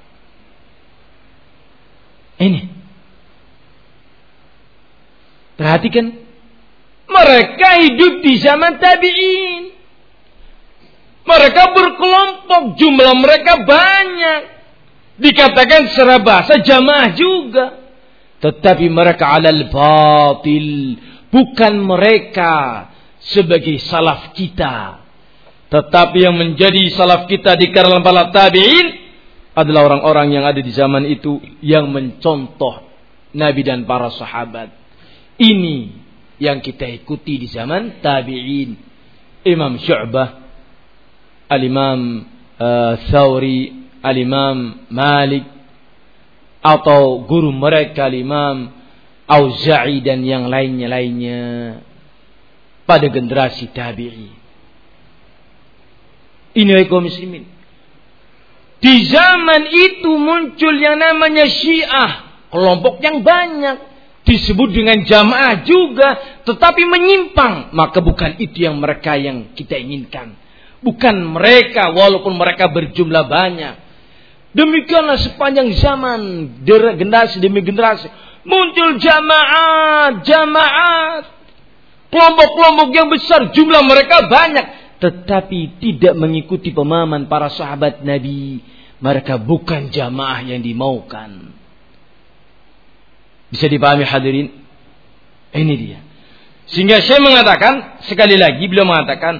Ini. Perhatikan. Mereka hidup di zaman tabi'in. Mereka berkelompok. Jumlah mereka banyak. Dikatakan secara bahasa jamaah juga. Tetapi mereka alal batil. Bukan mereka sebagai salaf kita. Tetapi yang menjadi salaf kita di kalangan para tabi'in adalah orang-orang yang ada di zaman itu, yang mencontoh Nabi dan para sahabat. Ini yang kita ikuti di zaman tabi'in. Imam Syu'bah, Al-Imam uh, Thawri, Al-Imam Malik, atau guru mereka Al-Imam Auza'i dan yang lainnya-lainnya. pada generasi tabi'in. Ini kaum muslimin. Di zaman itu muncul yang namanya Syiah, kelompok yang banyak, disebut dengan jamaah juga, tetapi menyimpang. Maka bukan itu yang mereka yang kita inginkan. Bukan mereka, walaupun mereka berjumlah banyak. Demikianlah sepanjang zaman, generasi demi generasi, muncul jamaah, jamaah, kelompok-kelompok yang besar, jumlah mereka banyak, tetapi tidak mengikuti pemahaman para sahabat Nabi. Mereka bukan jamaah yang dimaukan. Bisa dipahami hadirin? Ini dia. Sehingga saya mengatakan, sekali lagi beliau mengatakan,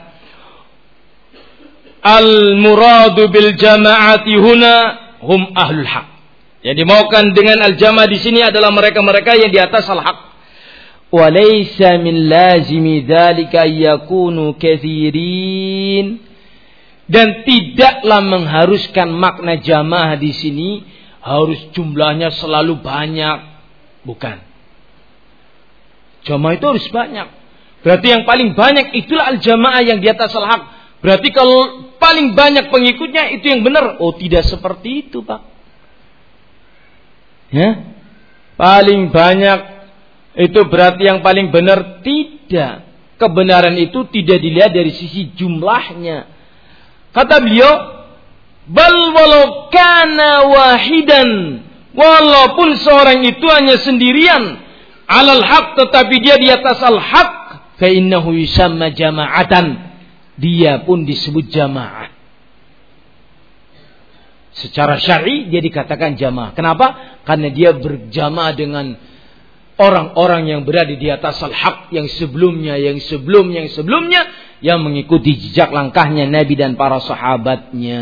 al-muradu bil jama'ati huna hum ahlul haq. Yang dimaukan dengan al-jamaah di sini adalah mereka-mereka yang di atas al-haq. Wa laysa min lazimi dzalika yakunu katsirin. Dan tidaklah mengharuskan makna jamaah di sini harus jumlahnya selalu banyak. Bukan. Jamaah itu harus banyak. Berarti yang paling banyak itulah al-jamaah yang di atas al-haq. Berarti kalau paling banyak pengikutnya itu yang benar. Oh, tidak seperti itu, Pak. Ya? Paling banyak itu berarti yang paling benar. Tidak. Kebenaran itu tidak dilihat dari sisi jumlahnya. Kata beliau, bal walau kana wahidan, walaupun seorang itu hanya sendirian, alal haq, tetapi dia di atas al haq, fa innahu yusamma jama'atan, dia pun disebut jamaah. Secara syar'i dia dikatakan jamaah. Kenapa? Karena dia berjamaah dengan orang-orang yang berada di atas al-haq, yang sebelumnya, yang sebelumnya, yang sebelumnya, yang mengikuti jejak langkahnya Nabi dan para sahabatnya.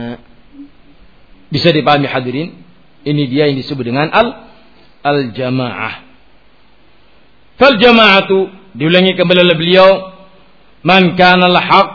Bisa dipahami hadirin? Ini dia yang disebut dengan al al-jamaah. Fal jamaatu, diulangi kembali oleh beliau, man kana al-haq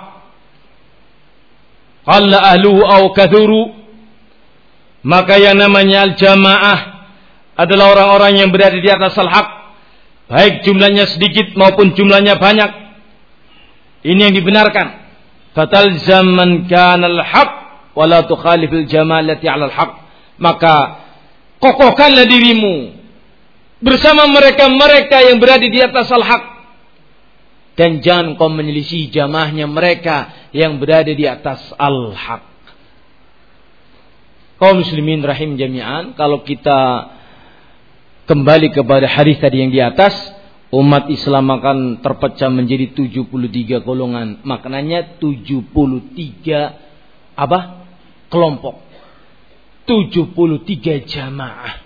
qalla ahluhu aw kathuru, maka yang namanya al-jamaah adalah orang-orang yang berada di atas al-haq, baik jumlahnya sedikit maupun jumlahnya banyak. Ini yang dibenarkan. Fatalzam man kana al-haq wa la tukhalifil jama'ati 'ala al-haq. Maka kokohkanlah dirimu bersama mereka-mereka yang berada di atas al-haq, dan jangan kau menyelisih jamaahnya mereka yang berada di atas al-haq. Kaum muslimin rahim jami'an, kalau kita kembali kepada hadis tadi yang di atas, umat Islam akan terpecah menjadi tujuh puluh tiga golongan. Maknanya tujuh puluh tiga apa? Kelompok. tujuh puluh tiga jamaah.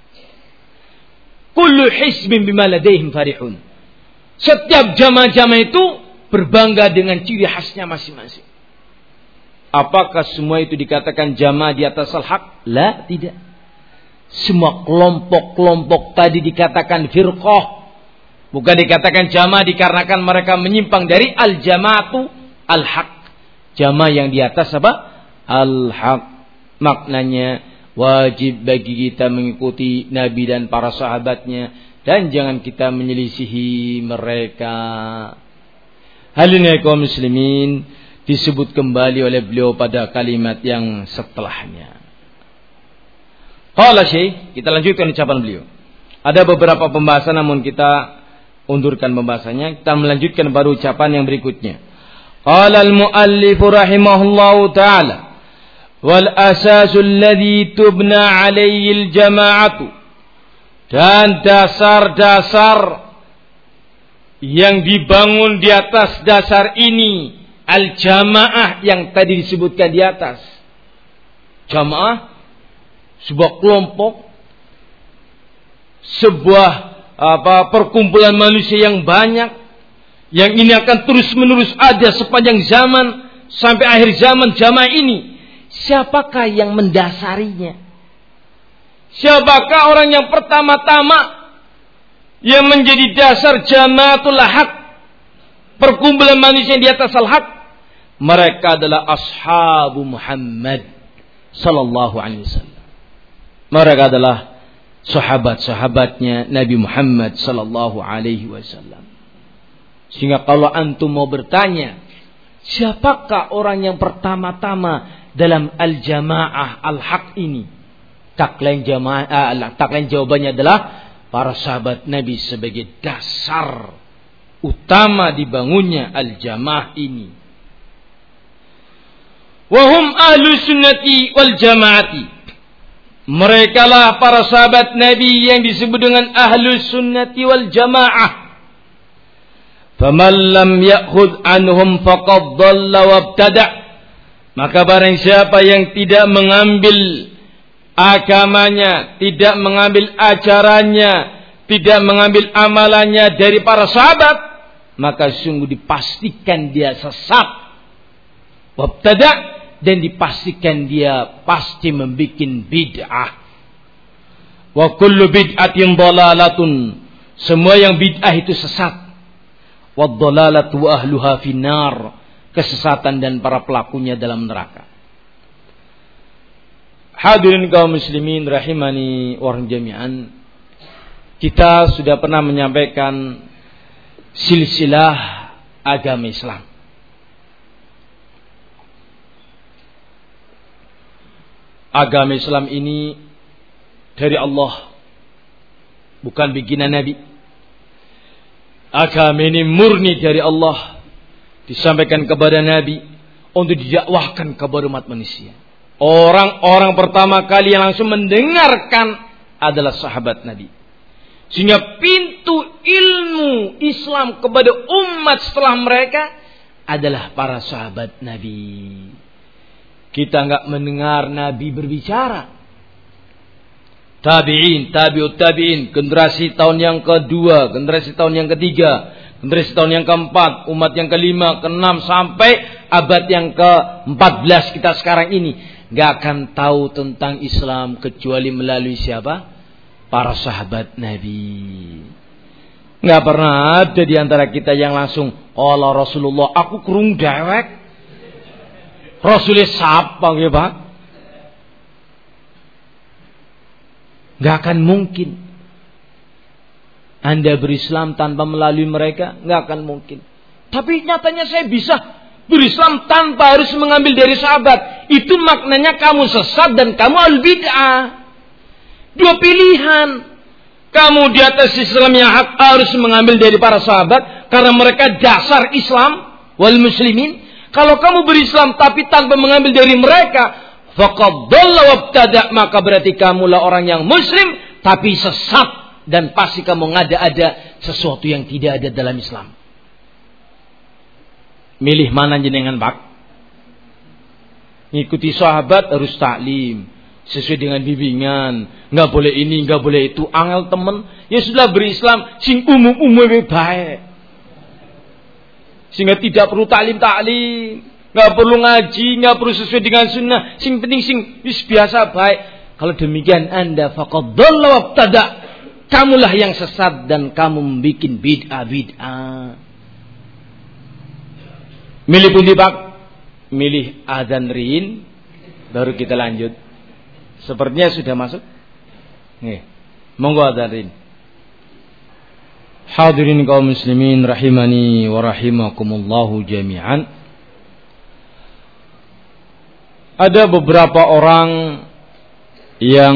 Kullu hizbin bima ladaihim farihun. Setiap jamaah-jamaah itu berbangga dengan ciri khasnya masing-masing. Apakah semua itu dikatakan jamaah di atas al-haq? La, tidak. Semua kelompok-kelompok tadi dikatakan firqah. Bukan dikatakan jamaah dikarenakan mereka menyimpang dari al-jamaatu al-haq. Jamaah yang di atas apa? Al-haq. Maknanya wajib bagi kita mengikuti Nabi dan para sahabatnya, dan jangan kita menyelisihi mereka. Hal ini kaum muslimin disebut kembali oleh beliau pada kalimat yang setelahnya. Qala Syekh, kita lanjutkan ucapan beliau. Ada beberapa pembahasan namun kita undurkan pembahasannya. Kita melanjutkan baru ucapan yang berikutnya. Qala al-muallif rahimahullahu ta'ala, wal asasu alladhi tubna alaihi al-jama'atu, dan dasar-dasar yang dibangun di atas dasar ini al-jamaah yang tadi disebutkan di atas. Jamaah sebuah kelompok, sebuah apa perkumpulan manusia yang banyak, yang ini akan terus-menerus ada sepanjang zaman sampai akhir zaman. Jamaah ini siapakah yang mendasarinya? Siapakah orang yang pertama-tama yang menjadi dasar jamaatul haq, perkumpulan manusia yang di atas al-haq? Mereka adalah ashabu Muhammad sallallahu alaihi wasallam. Mereka adalah sahabat-sahabatnya Nabi Muhammad sallallahu alaihi wasallam. Sehingga kalau antum mau bertanya, siapakah orang yang pertama-tama dalam al-jamaah al-haq ini? Tagline jamaah, tagline jawabannya adalah para sahabat Nabi sebagai dasar utama dibangunnya al-jamaah ini. Wahum ahlu sunnati wal jamaati. Mereka lah para sahabat Nabi yang disebut dengan ahlu sunnati wal jamaah. Faman lam ya'khudh anhum faqad dhalla wabtada'. Maka barang siapa yang tidak mengambil agamanya, tidak mengambil ajarannya, tidak mengambil amalannya dari para sahabat, maka sungguh dipastikan dia sesat. Wabtada', dan dipastikan dia pasti membuat bid'ah. Wa kullu bid'atin dhalalatun. Semua yang bid'ah itu sesat. Wa dhalalatu ahluha finnar. Kesesatan dan para pelakunya dalam neraka. Hadirin kaum muslimin rahimani wa jami'an. Kita sudah pernah menyampaikan silsilah agama Islam. Agama Islam ini dari Allah, bukan bikinan Nabi. Agama ini murni dari Allah, disampaikan kepada Nabi untuk didakwahkan kepada umat manusia. Orang-orang pertama kali yang langsung mendengarkan adalah sahabat Nabi. Sehingga pintu ilmu Islam kepada umat setelah mereka adalah para sahabat Nabi. Kita enggak mendengar Nabi berbicara. Tabi'in, tabi'ut tabi'in, generasi tahun yang kedua, generasi tahun yang ketiga, generasi tahun yang keempat, umat yang kelima, keenam, sampai abad yang keempat belas kita sekarang ini. Enggak akan tahu tentang Islam kecuali melalui siapa? Para sahabat Nabi. Enggak pernah ada di antara kita yang langsung, Allah Rasulullah, aku kurung dewek. Rasulullah siapa ya Pak? Gak akan mungkin Anda berislam tanpa melalui mereka. Gak akan mungkin. Tapi nyatanya saya bisa berislam tanpa harus mengambil dari sahabat. Itu maknanya kamu sesat dan kamu al-bid'ah. Dua pilihan. Kamu di atas Islam yang hak harus mengambil dari para sahabat karena mereka dasar Islam wal muslimin. Kalau kamu berislam tapi tanpa mengambil dari mereka, faqad dhalla wabtada', maka berarti kamulah orang yang muslim tapi sesat dan pasti kamu ngada-ada sesuatu yang tidak ada dalam Islam. Milih mana jenengan, Pak? Ngikuti sahabat harus taklim sesuai dengan bimbingan, enggak boleh ini, enggak boleh itu. Angel temen, ya sudah berislam sing umum-umum baik. Sehingga tidak perlu taklim-taklim, nggak perlu ngaji, nggak perlu sesuai dengan sunnah. Sing penting sing wis biasa baik. Kalau demikian Anda faqad dhalla wabtada', kamulah yang sesat dan kamu membuat bid'ah-bid'ah. Milih pundi Pak? Milih adzan rin, baru kita lanjut. Sepertinya sudah masuk. Nih, monggo adzan rin. Hadirin kaum muslimin rahimani wa rahimakumullahu jami'an. Ada beberapa orang yang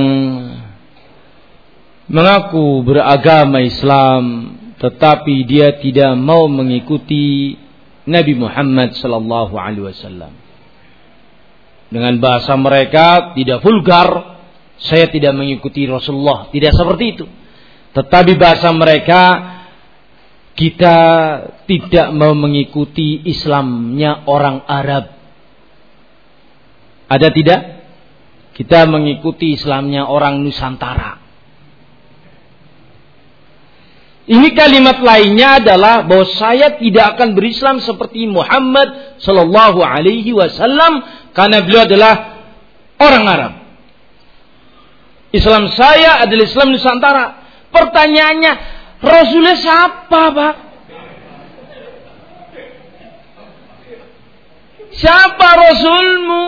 mengaku beragama Islam tetapi dia tidak mau mengikuti Nabi Muhammad sallallahu alaihi wasallam. Dengan bahasa mereka tidak vulgar, saya tidak mengikuti Rasulullah, tidak seperti itu. Tetapi bahasa mereka, kita tidak mau mengikuti Islamnya orang Arab. Ada tidak? Kita mengikuti Islamnya orang Nusantara. Ini kalimat lainnya adalah bahwa saya tidak akan berislam seperti Muhammad sallallahu alaihi wasallam karena beliau adalah orang Arab. Islam saya adalah Islam Nusantara. Pertanyaannya, Rasulullah siapa, Pak? Siapa Rasulmu?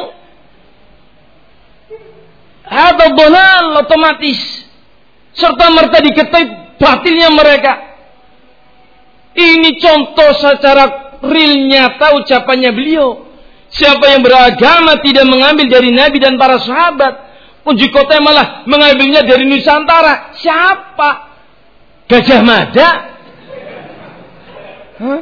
Ada dhalal otomatis. Serta merta diketahui batilnya mereka. Ini contoh secara real nyata ucapannya beliau. Siapa yang beragama tidak mengambil dari Nabi dan para sahabat, Unjuk Kota malah mengambilnya dari Nusantara. Siapa? Gajah Mada? Hah?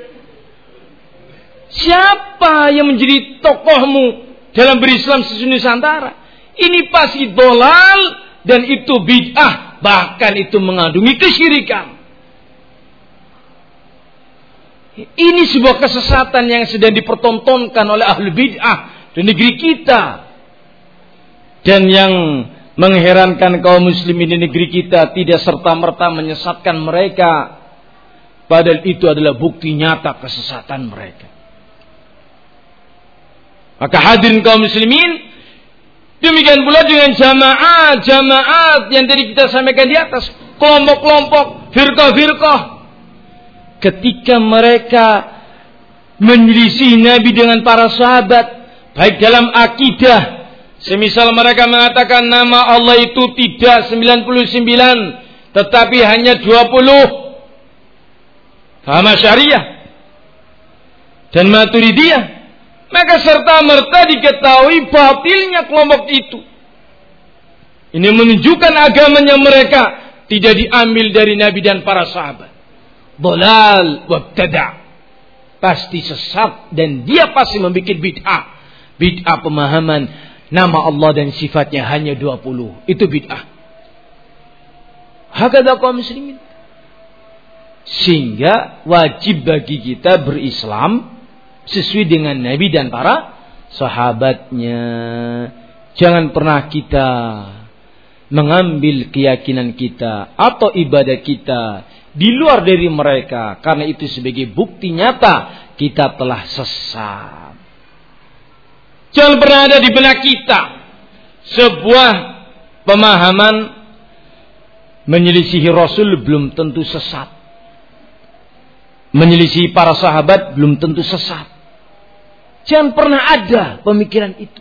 Siapa yang menjadi tokohmu dalam berislam sesuai Nusantara? Ini pasti dolal dan itu bid'ah, bahkan itu mengandungi kesyirikan. Ini sebuah kesesatan yang sedang dipertontonkan oleh ahli bid'ah di negeri kita. Dan yang mengherankan kaum muslimin di negeri kita tidak serta-merta menyesatkan mereka, padahal itu adalah bukti nyata kesesatan mereka. Maka hadirin kaum muslimin, demikian pula dengan jamaah, jamaah yang tadi kita sampaikan di atas, kelompok-kelompok, firqah-firqah. Ketika mereka menyelisih Nabi dengan para sahabat, baik dalam akidah, semisal mereka mengatakan nama Allah itu tidak sembilan puluh sembilan, tetapi hanya dua puluh. Faham syariah dan Maturidiyah, maka serta-merta diketahui batilnya kelompok itu. Ini menunjukkan agamanya mereka tidak diambil dari Nabi dan para sahabat. Dolal wabtada, pasti sesat dan dia pasti membuat bid'ah. Bid'ah pemahaman nama Allah dan sifatnya hanya dua puluh. Itu bid'ah. Hakadha kaum muslimin. Sehingga wajib bagi kita berislam sesuai dengan Nabi dan para sahabatnya. Jangan pernah kita mengambil keyakinan kita atau ibadah kita di luar dari mereka, karena itu sebagai bukti nyata kita telah sesat. Jangan pernah ada di benak kita sebuah pemahaman menyelisihi Rasul belum tentu sesat, menyelisihi para sahabat belum tentu sesat. Jangan pernah ada pemikiran itu.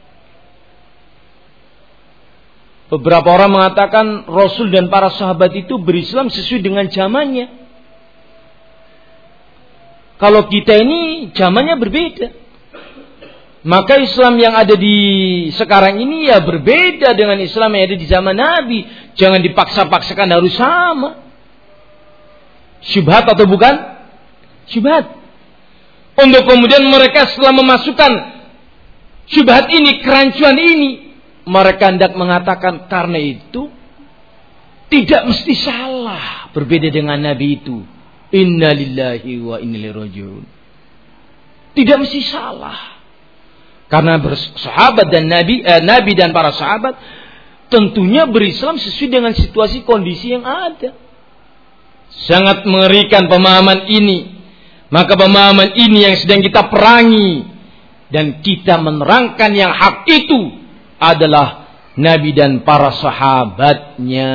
Beberapa orang mengatakan Rasul dan para sahabat itu berislam sesuai dengan zamannya. Kalau kita ini zamannya berbeda, maka Islam yang ada di sekarang ini ya berbeda dengan Islam yang ada di zaman Nabi. Jangan dipaksa-paksakan harus sama. Syubhat atau bukan? Syubhat. Untuk kemudian mereka setelah memasukkan syubhat ini, kerancuan ini, mereka hendak mengatakan karena itu tidak mesti salah berbeda dengan Nabi itu. Inna lillahi wa inna ilaihi raji'un. Tidak mesti salah. Karena bersahabat dan Nabi, eh, Nabi dan para sahabat tentunya berislam sesuai dengan situasi kondisi yang ada. Sangat mengerikan pemahaman ini. Maka pemahaman ini yang sedang kita perangi dan kita menerangkan yang hak itu adalah Nabi dan para sahabatnya.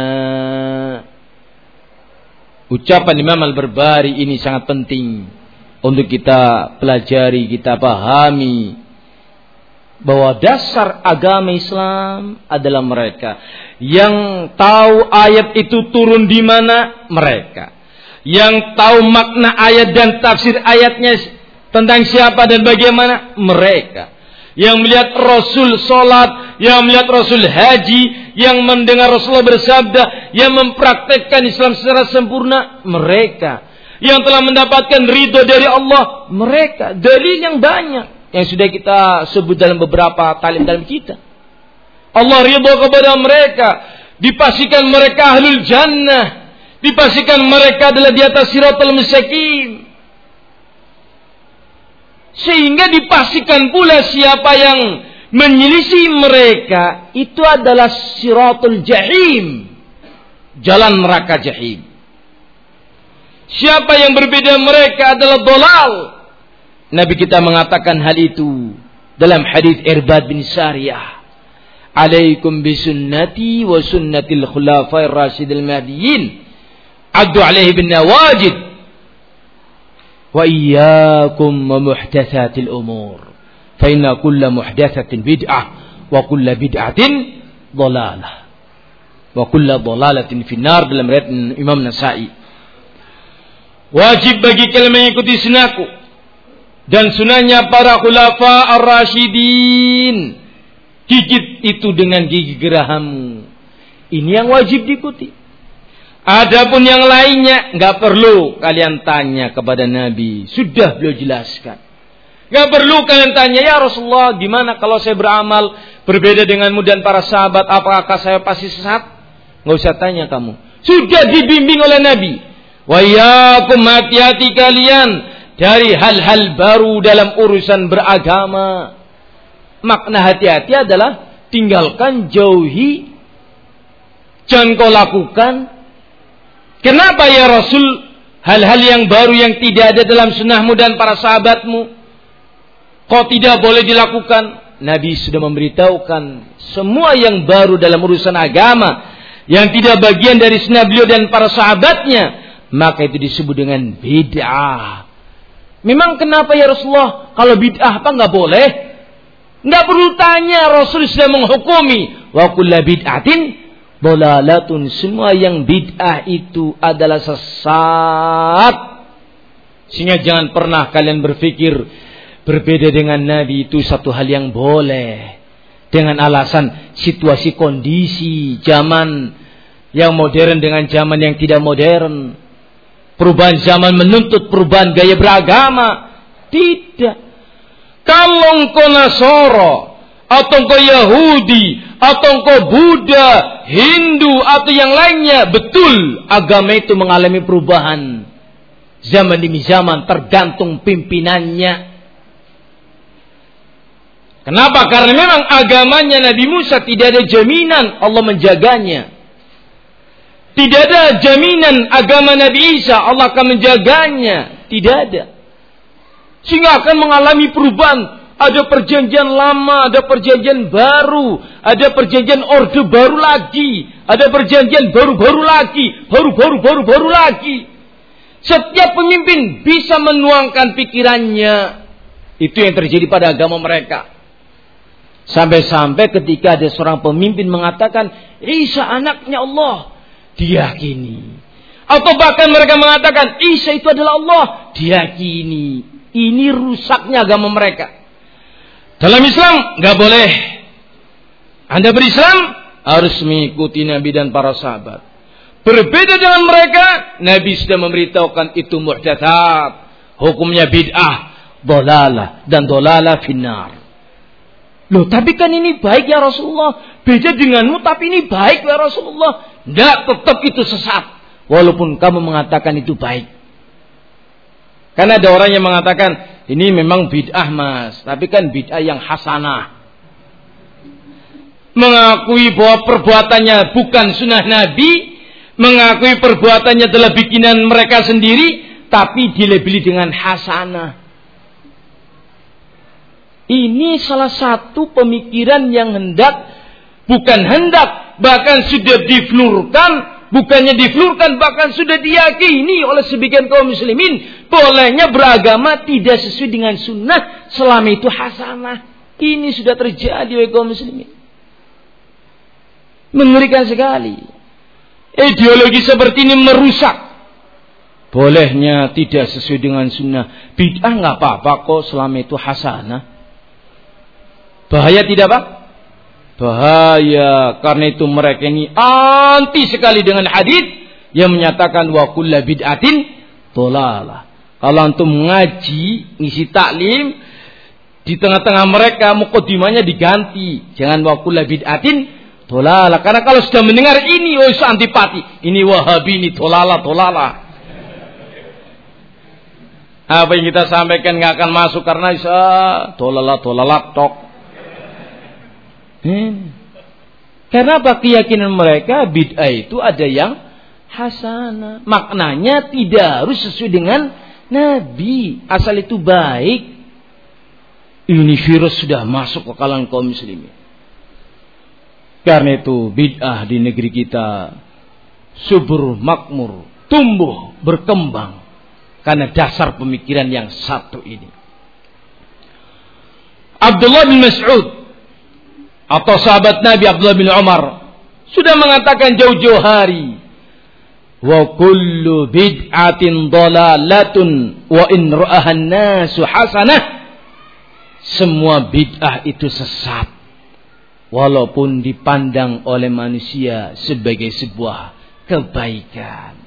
Ucapan Imam Al-Barbari ini sangat penting untuk kita pelajari, kita pahami bahwa dasar agama Islam adalah mereka yang tahu ayat itu turun di mana, mereka yang tahu makna ayat dan tafsir ayatnya tentang siapa dan bagaimana, mereka yang melihat Rasul sholat, yang melihat Rasul haji, yang mendengar Rasulullah bersabda, yang mempraktekkan Islam secara sempurna, mereka yang telah mendapatkan ridho dari Allah, mereka. Dalil yang banyak yang sudah kita sebut dalam beberapa talim-talim kita. Allah ridho kepada mereka, dipastikan mereka ahlul jannah, dipastikan mereka adalah di atas siratal mustaqim. Sehingga dipastikan pula siapa yang menyelisih mereka itu adalah siratul jahim, jalan neraka jahim. Siapa yang berbeda mereka adalah dolal. Nabi kita mengatakan hal itu dalam hadis Irbad bin Sariyah. Alaikum bisunnati wa sunnatil khulafair rasyidil mahdiyyin. Addu alaihi bin nawajid. Wa iyyakum wa muhdatsatil umur. Fa inna kulla muhdatsatin bid'ah wa kulla bid'atin dhalalah. Wa kulla dhalalatin finnar dalam riwayat Imam Nasa'i. Wajib bagi kalian mengikuti sunnahku dan sunnahnya para khulafa ar-rasyidin. Gigit itu dengan gigi gerahammu. Ini yang wajib diikuti. Adapun yang lainnya enggak perlu kalian tanya kepada Nabi. Sudah beliau jelaskan. Enggak perlu kalian tanya, ya Rasulullah, gimana kalau saya beramal berbeda denganmu dan para sahabat, apakah saya pasti sesat? Enggak usah tanya kamu. Sudah dibimbing oleh Nabi. Wa yakum, hati-hati kalian dari hal-hal baru dalam urusan beragama. Makna hati-hati adalah tinggalkan, jauhi, jangan kau lakukan. Kenapa ya Rasul hal-hal yang baru yang tidak ada dalam sunnahmu dan para sahabatmu kau tidak boleh dilakukan? Nabi sudah memberitahukan semua yang baru dalam urusan agama yang tidak bagian dari sunnah beliau dan para sahabatnya, maka itu disebut dengan bid'ah. Memang kenapa ya Rasulullah? Kalau bid'ah apa enggak boleh? Enggak perlu tanya, Rasul sudah menghukumi. Wa kullu bid'atin dalalatun, semua yang bid'ah itu adalah sesat. Sehingga jangan pernah kalian berpikir berbeda dengan Nabi itu satu hal yang boleh dengan alasan situasi kondisi zaman yang modern dengan zaman yang tidak modern. Perubahan zaman menuntut perubahan gaya beragama. Tidak. Kalau engkau Nasara atau engkau Yahudi atau engkau Buddha, Hindu atau yang lainnya, betul agama itu mengalami perubahan zaman demi zaman tergantung pimpinannya. Kenapa? Karena memang agamanya Nabi Musa tidak ada jaminan Allah menjaganya. Tidak ada jaminan agama Nabi Isa Allah akan menjaganya. Tidak ada. Sehingga akan mengalami perubahan. Ada perjanjian lama, ada perjanjian baru, ada perjanjian orde baru lagi, ada perjanjian baru-baru lagi, baru-baru-baru-baru lagi. Setiap pemimpin bisa menuangkan pikirannya. Itu yang terjadi pada agama mereka. Sampai-sampai ketika ada seorang pemimpin mengatakan Isa anaknya Allah, diyakini. Atau bahkan mereka mengatakan Isa itu adalah Allah, diyakini. Ini rusaknya agama mereka. Dalam Islam nggak boleh. Anda berislam harus mengikuti Nabi dan para sahabat. Berbeda dengan mereka, Nabi sudah memberitahukan itu muhdatsat, hukumnya bid'ah, dolalah, dan dolalah finnar. Loh, tapi kan ini baik ya Rasulullah. Beda denganmu, tapi ini baik ya Rasulullah. Nggak, tetap itu sesat. Walaupun kamu mengatakan itu baik. Karena ada orang yang mengatakan, ini memang bid'ah mas, tapi kan bid'ah yang hasanah. Mengakui bahwa perbuatannya bukan sunnah Nabi, mengakui perbuatannya adalah bikinan mereka sendiri, tapi dilabeli dengan hasanah. Ini salah satu pemikiran yang hendak, bukan hendak, bahkan sudah diflurkan, bukannya diflurkan, bahkan sudah diyakini oleh sebagian kaum muslimin, bolehnya beragama tidak sesuai dengan sunnah, selama itu hasanah. Ini sudah terjadi oleh kaum muslimin. Mengerikan sekali. Ideologi seperti ini merusak. Bolehnya tidak sesuai dengan sunnah. Bid'ah nggak apa-apa kok selama itu hasanah. Bahaya tidak Pak? Bahaya. Karena itu mereka ini anti sekali dengan hadis yang menyatakan wa kullu bid'atin dhalalah. Kalau antum ngaji, ngisi taklim, di tengah-tengah mereka mukadimahnya diganti. Jangan wa kullu bid'atin dhalalah. Karena kalau sudah mendengar ini, oh antipati. Ini Wahabi, ini dhalalah, dhalalah. Apa yang kita sampaikan nggak akan masuk karena isa dhalalah, dhalalah tok. Hmm. Karena apa? Keyakinan mereka bid'ah itu ada yang hasanah. Maknanya tidak harus sesuai dengan Nabi. Asal itu baik. Ini virus sudah masuk ke kalangan kaum muslimin. Karena itu bid'ah di negeri kita subur makmur, tumbuh, berkembang. Karena dasar pemikiran yang satu ini. Abdullah bin Mas'ud atau sahabat Nabi Abdullah bin Umar sudah mengatakan jauh-jauh hari, wa kullu bid'atin dhalalatun wa in ra'ahan nasu hasanah. Semua bid'ah itu sesat walaupun dipandang oleh manusia sebagai sebuah kebaikan.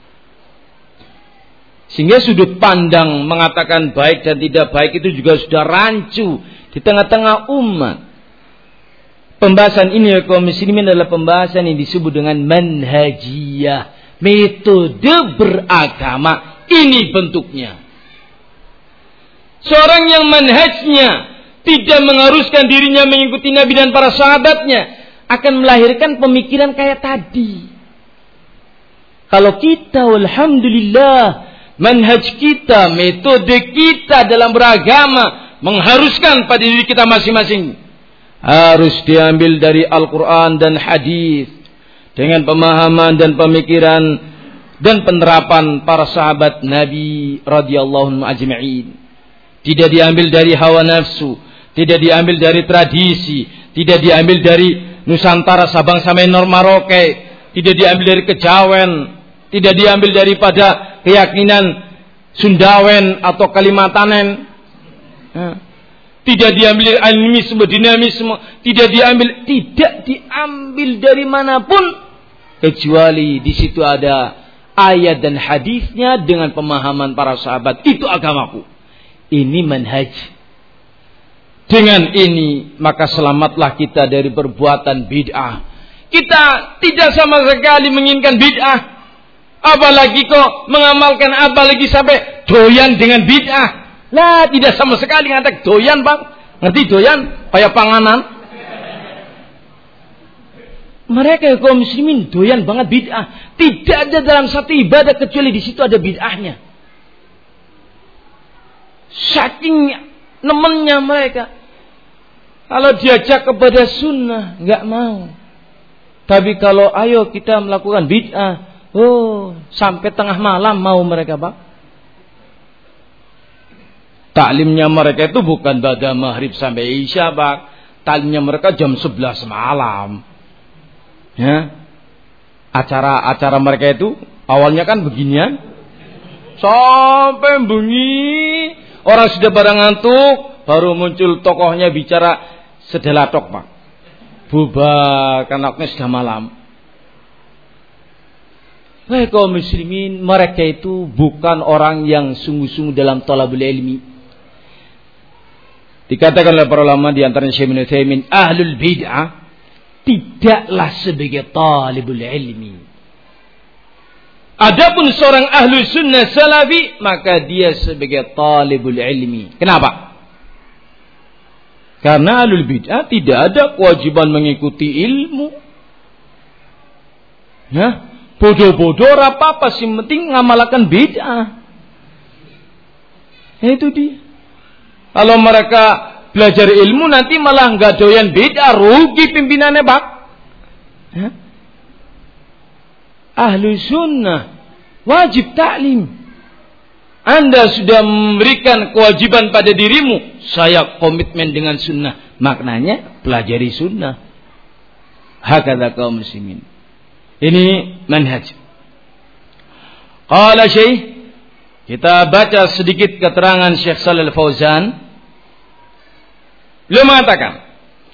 Sehingga sudut pandang mengatakan baik dan tidak baik itu juga sudah rancu di tengah-tengah umat. Pembahasan ini ya kaum muslimin adalah pembahasan yang disebut dengan manhajiyah, metode beragama. Ini bentuknya. Seorang yang manhajnya tidak mengharuskan dirinya mengikuti Nabi dan para sahabatnya akan melahirkan pemikiran kayak tadi. Kalau kita, alhamdulillah, manhaj kita, metode kita dalam beragama mengharuskan pada diri kita masing-masing harus diambil dari Al-Quran dan hadis dengan pemahaman dan pemikiran dan penerapan para sahabat Nabi radhiyallahu anhum ajma'in. Tidak diambil dari hawa nafsu, tidak diambil dari tradisi, tidak diambil dari Nusantara, Sabang sampai Merauke, tidak diambil dari kejawen, tidak diambil daripada keyakinan Sundawen atau Kalimatanen. Tidak diambil dari animisme, dinamisme, tidak diambil, tidak diambil dari manapun kecuali di situ ada ayat dan hadisnya dengan pemahaman para sahabat. Itu agamaku. Ini manhaj. Dengan ini maka selamatlah kita dari perbuatan bid'ah. Kita tidak sama sekali menginginkan bid'ah, apalagi kok mengamalkan, apalagi sampai doyan dengan bid'ah. Lah, tidak sama sekali ngatak doyan, Bang. Ngerti doyan? Kayak panganan. Mereka kaum muslimin doyan banget bid'ah. Tidak ada dalam satu ibadah kecuali di situ ada bid'ahnya. Saking nemennya mereka. Kalau diajak kepada sunnah, enggak mau. Tapi kalau ayo kita melakukan bid'ah, oh, sampai tengah malam mau mereka, Bang. Taklimnya mereka itu bukan pada maghrib sampai isya, Bang. Taklimnya mereka jam sebelas malam. Ya. Acara-acara mereka itu awalnya kan beginian. Sampai bengi, orang sudah pada ngantuk, baru muncul tokohnya bicara sedelatok, Pak. Bubar karena sudah malam. Baik kaum muslimin, mereka itu bukan orang yang sungguh-sungguh dalam thalabul ilmi. Dikatakan oleh para ulama di antaranya Syekh Ibnu Utsaimin, ahlul bid'ah tidaklah sebagai talibul ilmi. Adapun seorang ahlu sunnah salafi, maka dia sebagai talibul ilmi. Kenapa? Karena ahlul bid'ah tidak ada kewajiban mengikuti ilmu. Ya, bodoh-bodoh apa-apa sih, penting ngamalkan bid'ah. Itu dia. Kalau mereka belajar ilmu nanti malah nggak doyan bid'ah, rugi pimpinannya, Pak. Ya? Ahlu sunnah wajib taklim. Anda sudah memberikan kewajiban pada dirimu, saya komitmen dengan sunnah. Maknanya pelajari sunnah. Hakadha kaum muslimin. Ini manhaj. Qala Syekh, kita baca sedikit keterangan Syekh Shalal Fauzan. Beliau mengatakan,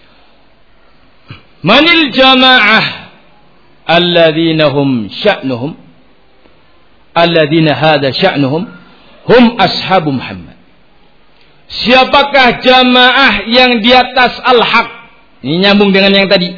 manil jama'ah alladzina hum sya'nuhum alladzina hada sya'nuhum hum ashabu Muhammad. Siapakah jamaah yang di atas al-haq? Ini nyambung dengan yang tadi.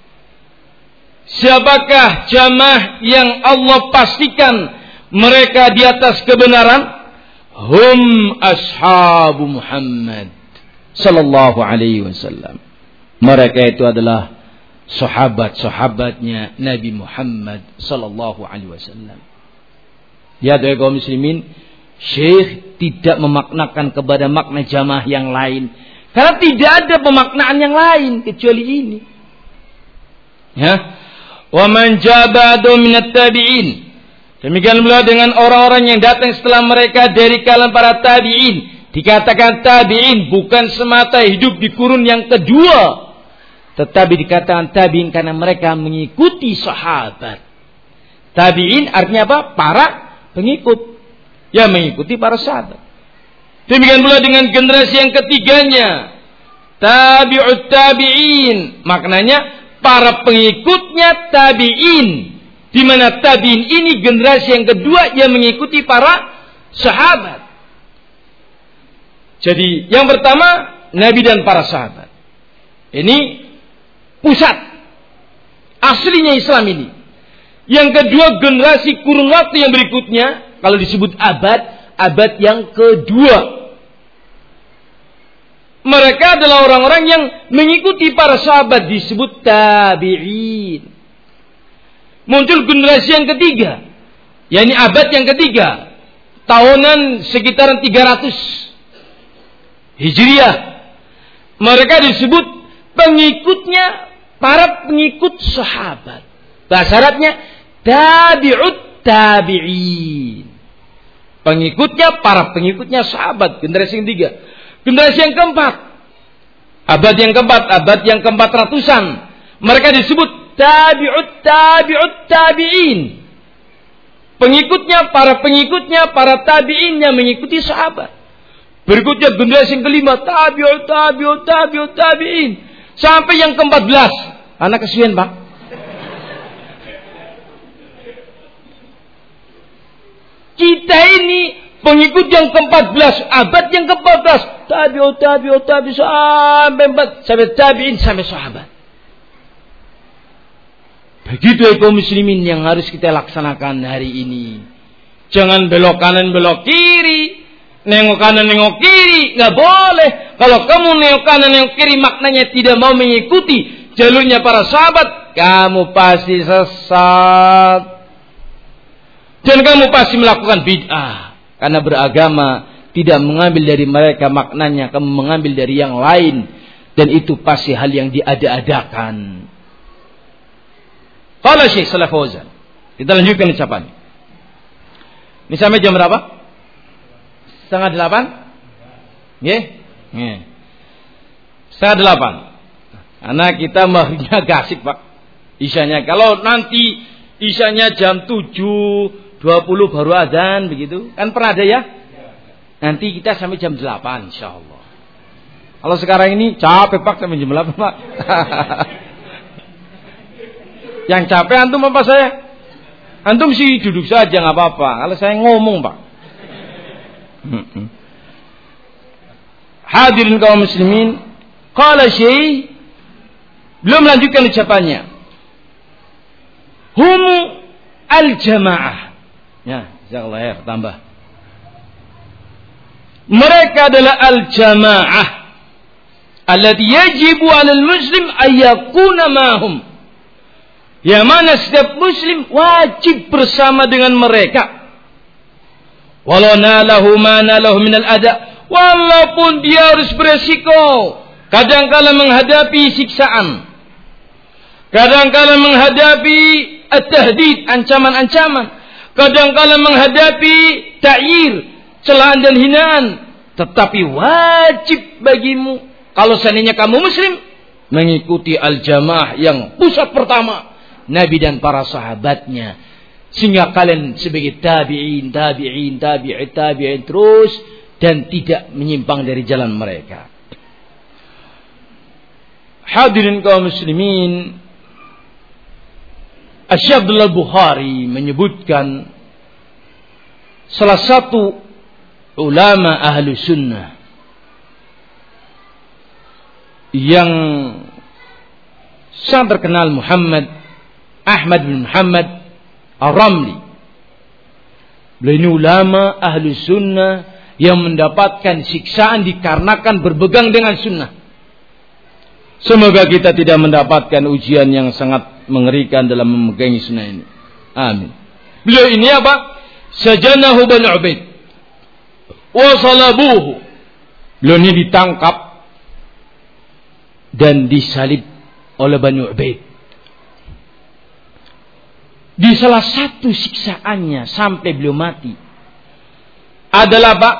Siapakah jamaah yang Allah pastikan mereka di atas kebenaran? Hum ashabu Muhammad sallallahu alaihi wasallam. Mereka itu adalah sahabat-sahabatnya Nabi Muhammad sallallahu alaihi wasallam. Ya kaum muslimin, Syekh tidak memaknakan kepada makna jamaah yang lain, karena tidak ada pemaknaan yang lain kecuali ini. Ya. Wa man jabadu minat tabi'in. Demikian pula dengan orang-orang yang datang setelah mereka dari kalangan para tabi'in. Dikatakan tabi'in bukan semata hidup di kurun yang kedua, tetapi dikatakan tabi'in karena mereka mengikuti sahabat. Tabi'in artinya apa? Para pengikut yang mengikuti para sahabat. Demikian pula dengan generasi yang ketiganya, tabi'ut tabi'in, maknanya para pengikutnya tabi'in, di mana tabi'in ini generasi yang kedua yang mengikuti para sahabat. Jadi yang pertama Nabi dan para sahabat. Ini pusat aslinya Islam ini. Yang kedua generasi kurun waktu yang berikutnya, kalau disebut abad, abad yang kedua. Mereka adalah orang-orang yang mengikuti para sahabat, disebut tabi'in. Muncul generasi yang ketiga, yakni abad yang ketiga, tahunan sekitaran tiga ratus Hijriah. Mereka disebut pengikutnya para pengikut sahabat. Bahasa Arabnya tabi'ut tabi'in. Pengikutnya para pengikutnya sahabat, generasi yang ketiga. Generasi yang keempat, abad yang keempat, abad yang keempat ratusan, mereka disebut tabi'ut tabi'ut tabi'in. Pengikutnya para pengikutnya para tabi'in yang mengikuti sahabat. Berikutnya generasi yang kelima, tabi'ut tabi'ut tabi'ut tabi'in, sampai yang keempat belas. Anak kesuwen, Pak. Kita ini pengikut yang keempat belas, abad yang keempat belas, tabi'ut tabi'ut tabi'ut sampai empat, sampai tabi'in sampai sahabat. Begitu kaum muslimin yang harus kita laksanakan hari ini. Jangan belok kanan belok kiri, nengok kanan nengok kiri, nggak boleh. Kalau kamu nengok kanan nengok kiri maknanya tidak mau mengikuti jalurnya para sahabat, kamu pasti sesat. Dan kamu pasti melakukan bid'ah. Karena beragama tidak mengambil dari mereka maknanya, kamu mengambil dari yang lain. Dan itu pasti hal yang diada-adakan. Qala Syekh Shalih Fauzan. Kita lanjutkan ucapannya. Ini sampai jam berapa? Setengah delapan? Nggih? Nggih. Setengah delapan. Karena kita mahrinya gasik, Pak. Isyanya. Kalau nanti isyanya jam tujuh dua puluh baru azan begitu. Kan pernah ada ya? Nanti kita sampai jam delapan insyaallah. Kalau sekarang ini capek Pak sampai jam delapan, Pak. Yang capek antum apa saya? Antum sih duduk saja enggak apa-apa. Kalau saya ngomong, Pak. Hadirin kaum muslimin, qala Syekh belum lanjutkan ucapannya. Hum al-jamaah. Ya, jazakallahu khair, tambah. Mereka adalah al-jamaah allati yajibu 'alal muslim ayyakuna ma'hum. Yang mana setiap muslim wajib bersama dengan mereka. Walau nalahu ma nalahu minal ada, walaupun dia harus beresiko kadang-kala menghadapi siksaan, kadang-kala menghadapi at-tahdid, ancaman-ancaman, kadang-kala menghadapi ta'yir, celaan dan hinaan, tetapi wajib bagimu kalau seandainya kamu muslim mengikuti al-jamaah yang pusat pertama Nabi dan para sahabatnya, sehingga kalian sebagai tabi'in, tabi'in, tabi'in, tabi'in terus dan tidak menyimpang dari jalan mereka. Hadirin kaum muslimin, Asy-Syaikh Abdullah Bukhari menyebutkan salah satu ulama ahlu sunnah yang sangat terkenal, Muhammad Ahmad bin Muhammad Ar-Ramli. Beliau ini ulama ahlu sunnah yang mendapatkan siksaan dikarenakan berpegang dengan sunnah. Semoga kita tidak mendapatkan ujian yang sangat mengerikan dalam memegangi sunnah ini. Amin. Beliau ini apa? Sajanahu Banu Ubaid wa salabuhu. Beliau ini ditangkap dan disalib oleh Banu Ubaid. Di salah satu siksaannya sampai beliau mati adalah Pak,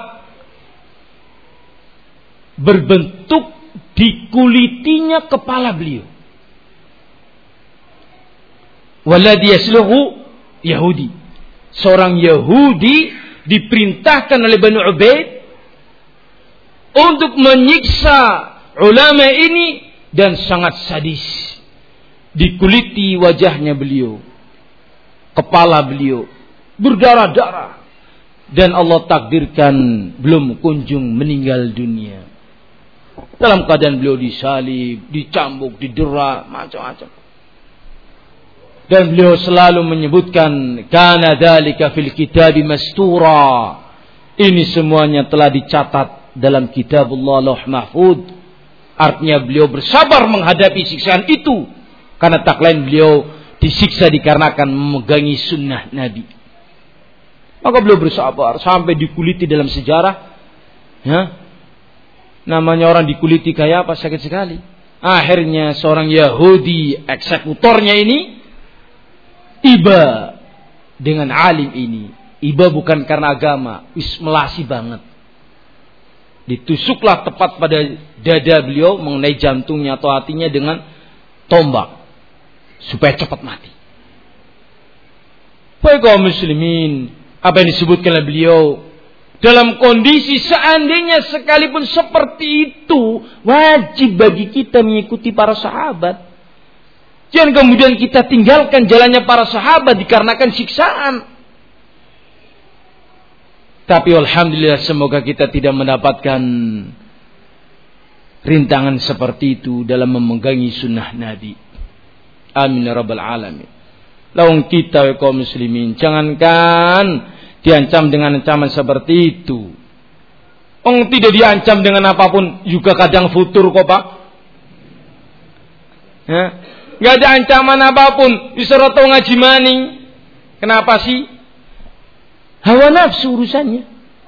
berbentuk dikulitinya kepala beliau. Waladhi yasluhu Yahudi. Seorang Yahudi diperintahkan oleh Banu Ubaid untuk menyiksa ulama ini dan sangat sadis. Dikuliti wajahnya beliau, kepala beliau berdarah-darah, dan Allah takdirkan belum kunjung meninggal dunia. Dalam keadaan beliau disalib, dicambuk, didera, macam-macam. Dan beliau selalu menyebutkan, kana dzalika fil kitabi mastura. Ini semuanya telah dicatat dalam kitabullah Lauh Mahfuz. Artinya beliau bersabar menghadapi siksaan itu, karena tak lain beliau disiksa dikarenakan memegangi sunnah Nabi. Maka beliau bersabar sampai dikuliti dalam sejarah. Ya, namanya orang dikuliti kayak apa, sakit sekali. Akhirnya seorang Yahudi eksekutornya ini iba dengan alim ini. Iba bukan karena agama, ismelasi banget. Ditusuklah tepat pada dada beliau, mengenai jantungnya atau hatinya dengan tombak supaya cepat mati. Baik kaum muslimin, apa yang disebutkan oleh beliau, dalam kondisi seandainya sekalipun seperti itu, wajib bagi kita mengikuti para sahabat. Jangan kemudian kita tinggalkan jalannya para sahabat dikarenakan siksaan. Tapi alhamdulillah, semoga kita tidak mendapatkan rintangan seperti itu dalam memegangi sunnah Nabi. Amin ya rabbal alamin. Laung kita kaum muslimin, jangankan diancam dengan ancaman seperti itu, orang tidak diancam dengan apapun juga kadang futur kok Pak. Ya, nggak ada ancaman apapun disuruh tahu ngaji maning. Kenapa sih? Hawa nafsu urusannya.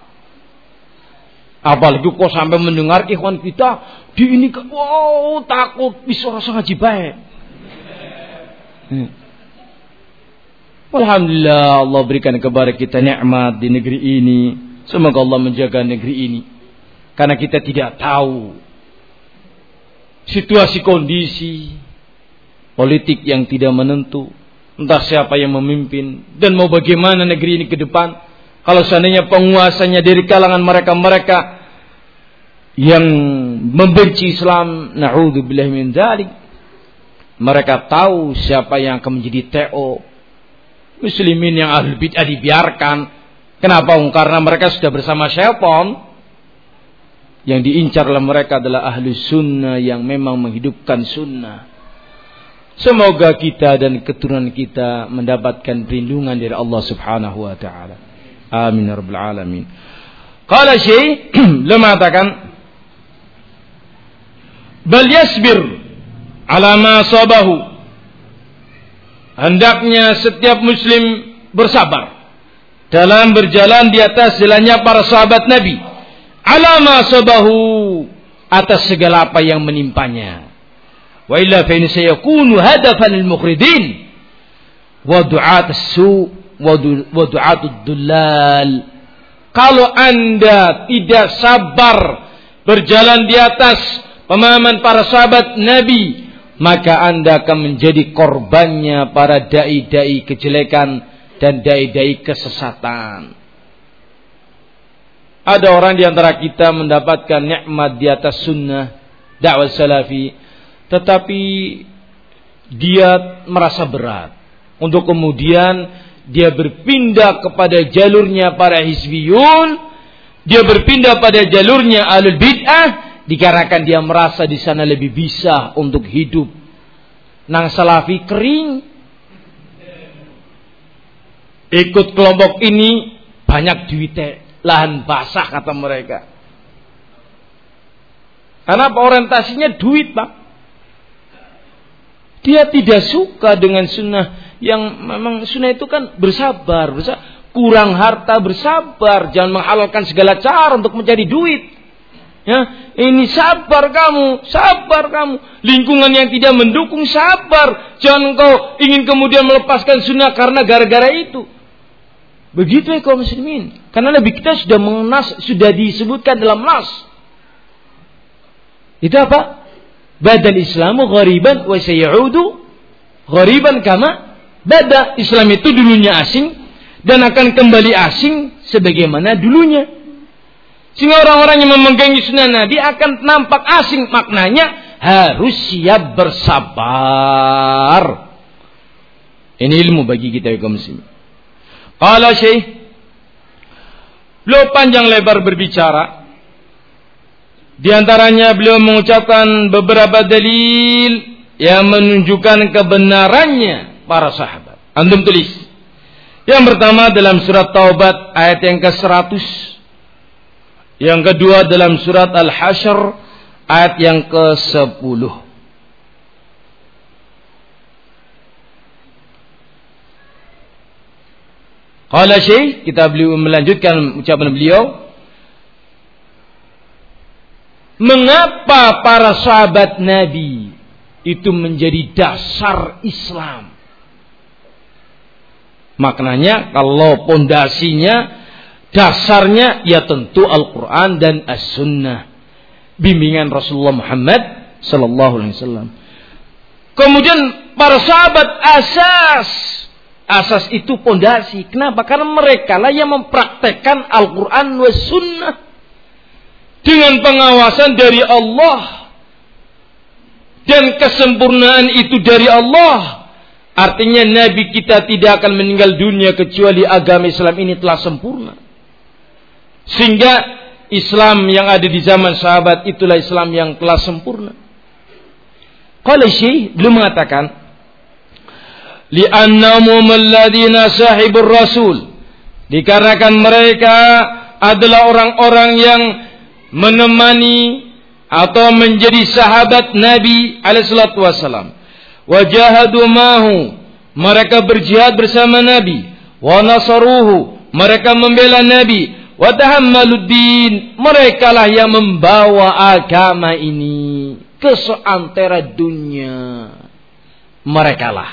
Apalagi kok sampai mendengar ikhwan kita di ini, wow, takut bisa rasa ngaji baik. Hmm. Alhamdulillah, Allah berikan kepada kita nikmat di negeri ini. Semoga Allah menjaga negeri ini, karena kita tidak tahu situasi kondisi politik yang tidak menentu, entah siapa yang memimpin dan mau bagaimana negeri ini ke depan. Kalau seandainya penguasanya dari kalangan mereka-mereka yang membenci Islam, na'udzubillahi min dzalik, mereka tahu siapa yang akan menjadi T O. Muslimin yang ahlul bid'ah dibiarkan. Kenapa? Karena mereka sudah bersama syaitan. Yang diincar oleh mereka adalah ahli sunnah yang memang menghidupkan sunnah. Semoga kita dan keturunan kita mendapatkan perlindungan dari Allah Subhanahu wa taala. Amin ya rabbal alamin. Qala Syekh lemah mengatakan, bal yasbir ala ma sabahu. Hendaknya setiap muslim bersabar dalam berjalan di atas jalannya para sahabat Nabi. Ala ma sabahu, atas segala apa yang menimpanya. Wa illa fa in sayakunu hadafan lil mukhridin wa du'at as-su' wa du'at ad-dullal. Kalau Anda tidak sabar berjalan di atas pemahaman para sahabat Nabi, maka Anda akan menjadi korbannya para dai-dai kejelekan dan dai-dai kesesatan. Ada orang di antara kita mendapatkan nikmat di atas sunnah, dakwah salafi, tetapi dia merasa berat untuk kemudian dia berpindah kepada jalurnya para hizbiyun, dia berpindah pada jalurnya ahlul bid'ah, dikarenakan dia merasa di sana lebih bisa untuk hidup. Nang salafi kering, ikut kelompok ini banyak duitnya, lahan basah kata mereka. Karena orientasinya duit Pak. Dia tidak suka dengan sunnah yang memang sunnah itu kan bersabar, bersabar, kurang harta bersabar, jangan menghalalkan segala cara untuk mencari duit. Ya, ini sabar kamu, sabar kamu. Lingkungan yang tidak mendukung, sabar. Jangan kau ingin kemudian melepaskan sunnah karena gara-gara itu. Begitu ya kaum muslimin. Karena Nabi kita sudah mengenas, sudah disebutkan dalam nas. Itu apa? Badal Islamu ghariban wa sayaudu ghariban kama Beda, Islam itu dulunya asing dan akan kembali asing sebagaimana dulunya. Sehingga orang-orang yang memegangi sunnah Nabi akan nampak asing. Maknanya harus siap bersabar. Ini ilmu bagi kita kaum muslimin. Qala Syekh, beliau panjang lebar berbicara. Di antaranya beliau mengucapkan beberapa dalil yang menunjukkan kebenarannya para sahabat. Antum tulis. Yang pertama dalam surat Taubat ayat yang ke seratus. Yang kedua dalam surat Al-Hasyr ayat yang ke sepuluh. Qala Syekh, kita beliau melanjutkan ucapan beliau. Mengapa para sahabat Nabi itu menjadi dasar Islam? Maknanya kalau pondasinya, dasarnya ya tentu Al-Quran dan As-Sunnah, bimbingan Rasulullah Muhammad sallallahu alaihi wasallam. Kemudian para sahabat asas, asas itu pondasi. Kenapa? Karena mereka lah yang mempraktekkan Al-Quran wa Sunnah dengan pengawasan dari Allah, dan kesempurnaan itu dari Allah. Artinya Nabi kita tidak akan meninggal dunia kecuali agama Islam ini telah sempurna. Sehingga Islam yang ada di zaman sahabat itulah Islam yang telah sempurna. Qala Syekh belum mengatakan, li'annahum alladhina sahibur rasul, dikarenakan mereka adalah orang-orang yang menemani atau menjadi sahabat Nabi alaihi salatu wasallam. Wajahadu mahu, mereka berjihad bersama Nabi. Wa nasaruhu, mereka membela Nabi. Wa tahammaluddin, mereka lah yang membawa agama ini ke seantera dunia. Mereka lah.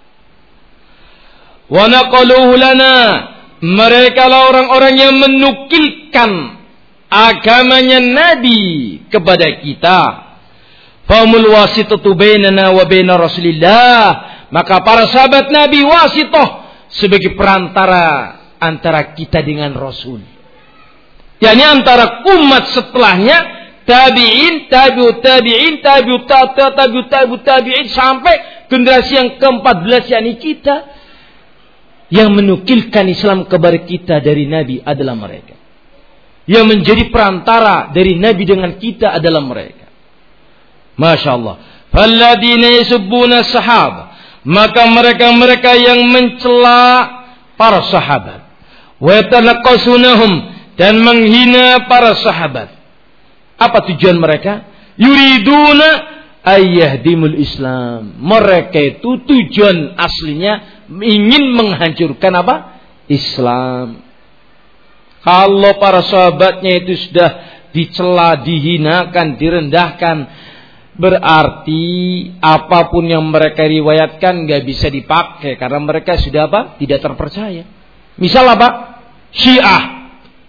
Wa naqaluhu lana, mereka lah orang-orang yang menukilkan agamanya Nabi kepada kita. Famul wasitatu bainana wa baina Rasulillah, maka para sahabat Nabi wasitoh sebagai perantara antara kita dengan Rasul. yakni antara umat setelahnya, tabi'in, tabi'ut tabi'in, tabi'ut tabi'ut tabi'ut tabi'in sampai generasi yang keempat belas yakni kita. Yang menukilkan Islam kepada kita dari Nabi adalah mereka. Yang menjadi perantara dari Nabi dengan kita adalah mereka. Masya Allah. Falladina yasubbuna sahaba, maka mereka-mereka yang mencela para sahabat, wa yatanaqasunahum, dan menghina para sahabat. Apa tujuan mereka? Yuriduna ayyahdimul Islam. Mereka itu tujuan aslinya ingin menghancurkan apa? Islam. Kalau para sahabatnya itu sudah dicela, dihinakan, direndahkan, berarti apapun yang mereka riwayatkan gak bisa dipakai karena mereka sudah apa? Tidak terpercaya. Misal apa? Syiah.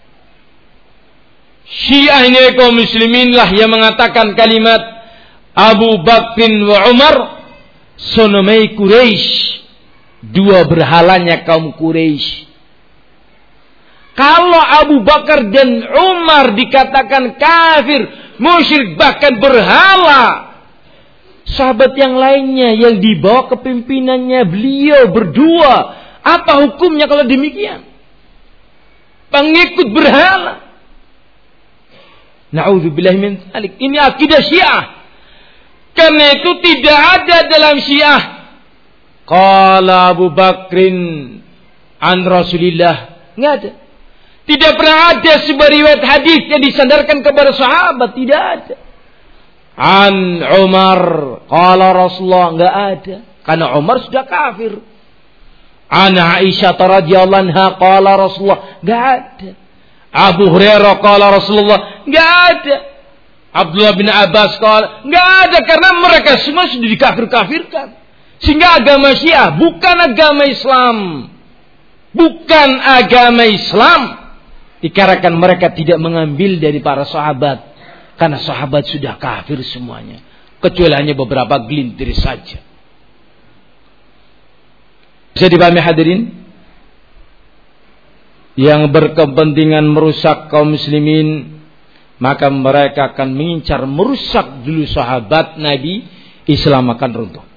Syiah ini kaum muslimin lah yang mengatakan kalimat Abu Bakrin wa Umar sonomai Quraisy, dua berhalanya kaum Quraisy. Kalau Abu Bakar dan Umar dikatakan kafir, musyrik, bahkan berhala, sahabat yang lainnya yang dibawa kepimpinannya beliau berdua, apa hukumnya kalau demikian? Pengikut berhala. Na'udzubillahi min dzalik. Ini akidah Syiah. Karena itu tidak ada dalam Syiah qala Abu Bakrin an Rasulillah. Enggak ada. Tidak pernah ada sebuah riwayat hadis yang disandarkan kepada sahabat, tidak ada. An Umar qala Rasulullah, enggak ada. Karena Umar sudah kafir. An Aisyah radhiyallahu anha qala Rasulullah, enggak ada. Abu Hurairah qala Rasulullah, enggak ada. Abdullah bin Abbas qala, enggak ada, karena mereka semua sudah dikafir-kafirkan. Sehingga agama Syiah bukan agama Islam. Bukan agama Islam. Dikarenakan mereka tidak mengambil dari para sahabat. Karena sahabat sudah kafir semuanya. Kecuali hanya beberapa gelintir saja. Bisa dipahami hadirin? Yang berkepentingan merusak kaum muslimin, maka mereka akan mengincar merusak dulu sahabat Nabi, Islam akan runtuh.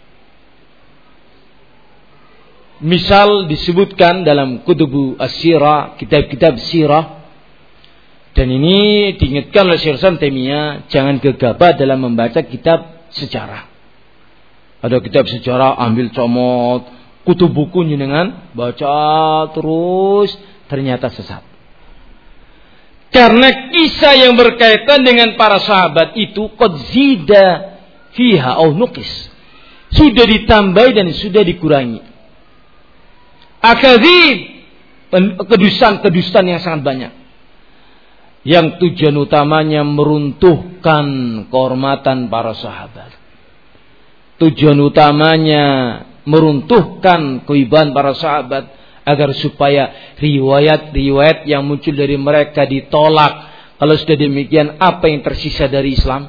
Misal disebutkan dalam kutubu as-sirah, kitab-kitab sirah, dan ini diingatkan oleh Syekh Islam Taimiyah, jangan gegabah dalam membaca kitab sejarah. Ada kitab sejarah ambil comot, kutub bukunya dengan baca terus, ternyata sesat. Karena kisah yang berkaitan dengan para sahabat itu qad zida fiha au nuqis, sudah ditambah dan sudah dikurangi. Akadzib, kedustaan-kedustaan yang sangat banyak, yang tujuan utamanya meruntuhkan kehormatan para sahabat. Tujuan utamanya meruntuhkan kewibawaan para sahabat, agar supaya riwayat-riwayat yang muncul dari mereka ditolak. Kalau sudah demikian, apa yang tersisa dari Islam?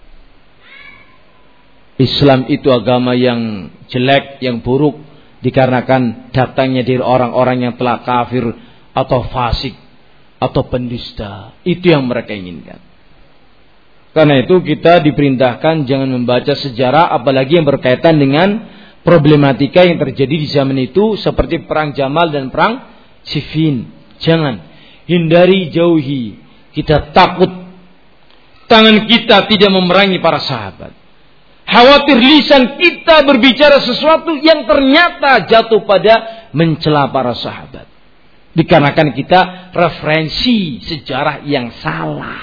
Islam itu agama yang jelek, yang buruk, dikarenakan datangnya dari orang-orang yang telah kafir atau fasik atau pendusta. Itu yang mereka inginkan. Karena itu kita diperintahkan jangan membaca sejarah, apalagi yang berkaitan dengan problematika yang terjadi di zaman itu, seperti perang Jamal dan perang Siffin. Jangan, hindari, jauhi. Kita takut tangan kita tidak memerangi para sahabat. Khawatir lisan kita berbicara sesuatu yang ternyata jatuh pada mencela para sahabat, dikarenakan kita referensi sejarah yang salah.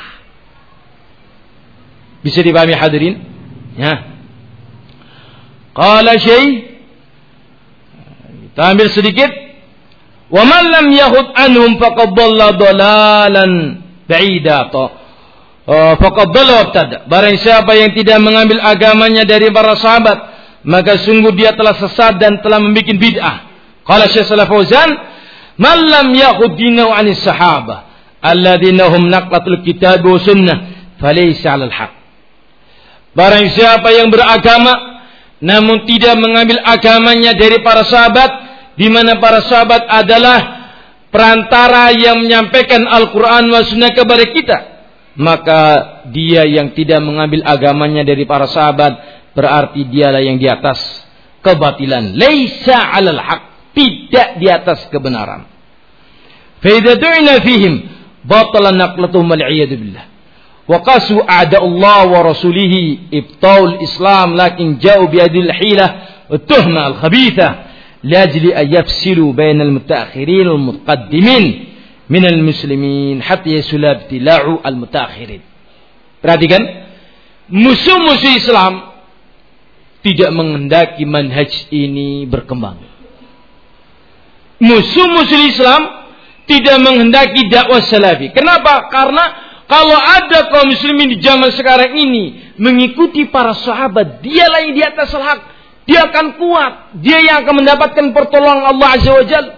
Bisa dipahami hadirin? Ya. Qala syai', kita ambil sedikit. Wa man lam yahud anhum faqad dhalla dhalalan ba'ida. Faqad dhalla wabtada. Barang siapa yang tidak mengambil agamanya dari para sahabat, maka sungguh dia telah sesat dan telah membuat bid'ah. Qala Syekh Shalih Fauzan, man lam yahud dinahu 'anis sahabah alladziina hum naqlatul kitab wa sunnah falaysa 'alal haqq. Barang siapa yang beragama namun tidak mengambil agamanya dari para sahabat, di mana para sahabat adalah perantara yang menyampaikan Al-Quran wa Sunnah kepada kita, maka dia yang tidak mengambil agamanya dari para sahabat, berarti dialah yang di atas kebatilan. Laisa 'alal haq, tidak di atas kebenaran. Fa idza du'ina fihim batala naqlatuhum wal 'iyadu billah. وقاسوا أعداء الله ورسوله إبطال الإسلام لكن جاءوا بهذه الحيلة والتهمة الخبيثة لأجل أن يفصلوا بين المتأخرين والمتقدمين من المسلمين حتى يسهل ابتلاع المتأخرين. Perhatikan, musuh-musuh Islam tidak menghendaki manhaj ini berkembang. Musuh-musuh Islam tidak menghendaki dakwah salafi. Kenapa? Karena kalau ada kaum muslimin di zaman sekarang ini mengikuti para sahabat, dialah yang di atas al-haq. Dia akan kuat. Dia yang akan mendapatkan pertolongan Allah Azza wa Jalla.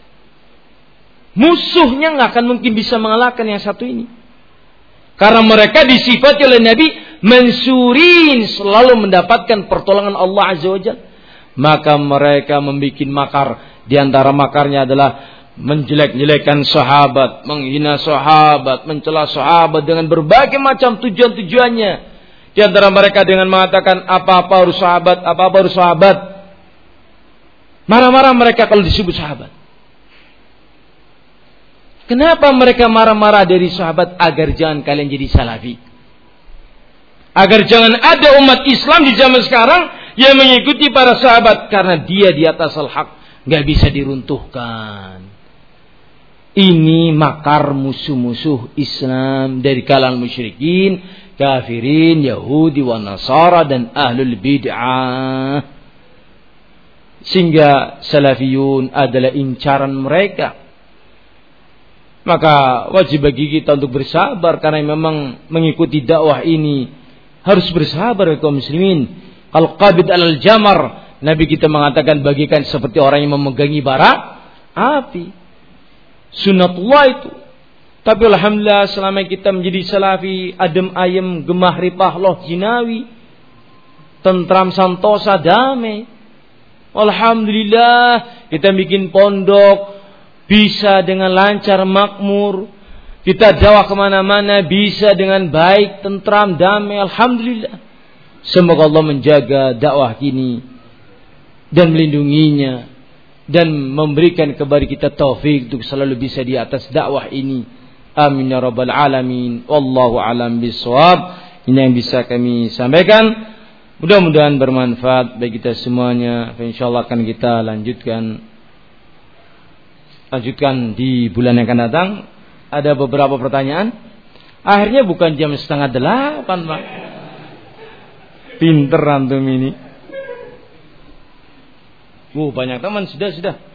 Musuhnya nggak akan mungkin bisa mengalahkan yang satu ini. Karena mereka disifati oleh Nabi mansurin, selalu mendapatkan pertolongan Allah Azza wa Jalla. Maka mereka membuat makar. Di antara makarnya adalah menjelek-jelekan sahabat, menghina sahabat, mencela sahabat dengan berbagai macam tujuan-tujuannya. Di antara mereka dengan mengatakan apa-apa harus sahabat, apa-apa harus sahabat. Marah-marah mereka kalau disebut sahabat. Kenapa mereka marah-marah dari sahabat? Agar jangan kalian jadi salafi. Agar jangan ada umat Islam di zaman sekarang yang mengikuti para sahabat, karena dia di atas al-haq, nggak bisa diruntuhkan. Ini makar musuh-musuh Islam dari kalangan musyrikin, kafirin, Yahudi, wa Nasara, dan ahlul bid'ah. Sehingga salafiyun adalah incaran mereka. Maka wajib bagi kita untuk bersabar, karena memang mengikuti dakwah ini harus bersabar kaum muslimin. Kalau qabid alal jamar, Nabi kita mengatakan bagikan seperti orang yang memegangi bara api. Sunnatullah itu. Tapi alhamdulillah selama kita menjadi salafi, adem ayem, gemah ripah loh jinawi, tentram santosa damai. Alhamdulillah kita bikin pondok bisa dengan lancar makmur. Kita dakwah kemana-mana bisa dengan baik, tentram, damai. Alhamdulillah. Semoga Allah menjaga dakwah ini dan melindunginya dan memberikan kepada kita taufik untuk selalu bisa di atas dakwah ini. Amin ya rabbal alamin. Wallahu alam bisawab. Ini yang bisa kami sampaikan. Mudah-mudahan bermanfaat bagi kita semuanya. Insyaallah akan kita lanjutkan lanjutkan di bulan yang akan datang. Ada beberapa pertanyaan. Akhirnya bukan jam setengah delapan, Pak. Pinter antum ini. Oh, banyak teman sudah sudah.